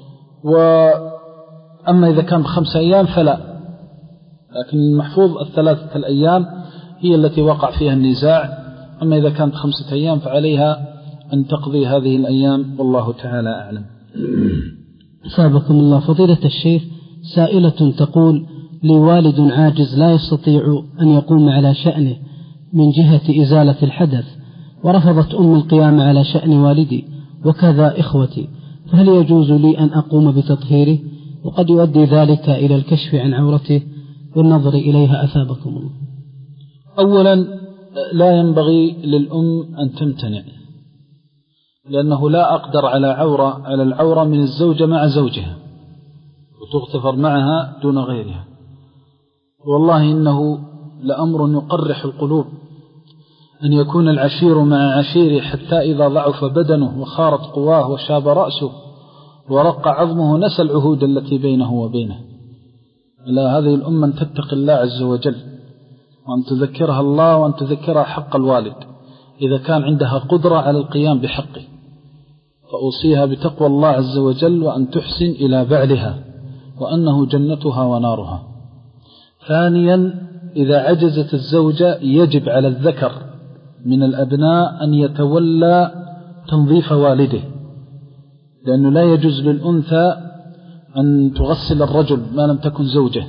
وأما إذا كان بخمسة أيام فلا، لكن المحفوظ الثلاثة الأيام هي التي وقع فيها النزاع. أما إذا كانت خمسة أيام فعليها أن تقضي هذه الأيام، والله تعالى أعلم. أثابكم الله. فضيلة الشيخ، سائلة تقول: لي والد عاجز لا يستطيع أن يقوم على شأنه من جهة إزالة الحدث، ورفضت أم القيام على شأن والدي وكذا إخوتي، فهل يجوز لي أن أقوم بتطهيره؟ وقد يؤدي ذلك إلى الكشف عن عورته والنظر إليها. أثابكم الله. أولا، لا ينبغي للأم أن تمتنع، لأنه لا أقدر على عورة على العورة من الزوجة مع زوجها، وتغتفر معها دون غيرها. والله إنه لأمر يقرح القلوب أن يكون العشير مع عشيره حتى إذا ضعف بدنه وخارت قواه وشاب رأسه ورق عظمه نسى العهود التي بينه وبينه. لا، هذه الأمة أن تتقي الله عز وجل، وأن تذكرها الله، وأن تذكرها حق الوالد إذا كان عندها قدرة على القيام بحقه، فأوصيها بتقوى الله عز وجل، وأن تحسن إلى بعلها، وأنه جنتها ونارها. ثانيا، إذا عجزت الزوجة يجب على الذكر من الأبناء أن يتولى تنظيف والده، لأنه لا يجوز للأنثى أن تغسل الرجل ما لم تكن زوجه،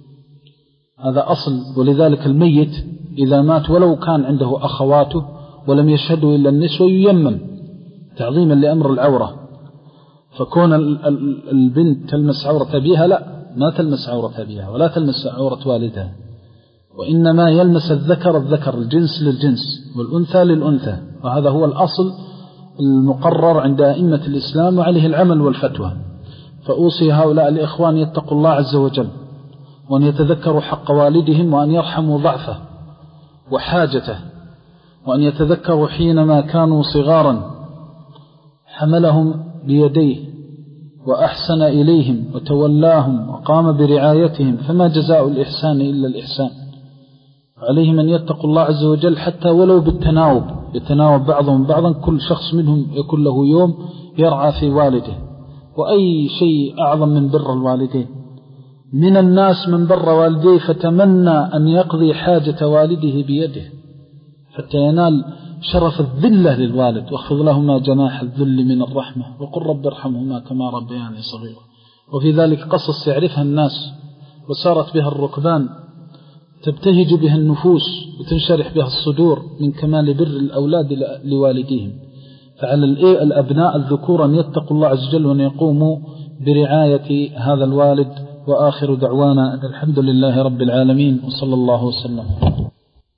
هذا أصل. ولذلك الميت إذا مات ولو كان عنده أخواته ولم يشهدوا إلا النسوة ييمم تعظيما لأمر العورة. فكون البنت تلمس عورة أبيها، لا، ما تلمس عورة أبيها ولا تلمس عورة والدها، وإنما يلمس الذكر الذكر، الجنس للجنس والأنثى للأنثى، وهذا هو الأصل المقرر عند أئمة الإسلام وعليه العمل والفتوى. فأوصي هؤلاء الإخوان يتقوا الله عز وجل، وأن يتذكروا حق والدهم، وأن يرحموا ضعفه وحاجته، وأن يتذكروا حينما كانوا صغارا حملهم بيديه وأحسن إليهم وتولاهم وقام برعايتهم، فما جزاء الإحسان إلا الإحسان. عليهم أن يتقوا الله عز وجل حتى ولو بالتناوب، يتناوب بعضهم بعضا، كل شخص منهم يكون له يوم يرعى في والده. وأي شيء أعظم من بر الوالدين؟ من الناس من بر والديه فتمنى أن يقضي حاجة والده بيده حتى ينال شرف الذلة للوالد، واخفض لهما جناح الذل من الرحمة وقل رب ارحمهما كما ربياني صغيرا. وفي ذلك قصص يعرفها الناس وسارت بها الركبان، تبتهج بها النفوس وتنشرح بها الصدور من كمال بر الأولاد لوالديهم. فعلى الأبناء الذكور أن يتقوا الله عز وجل وأن يقوموا برعاية هذا الوالد. وآخر دعوانا الحمد لله رب العالمين، وصلى الله وسلم.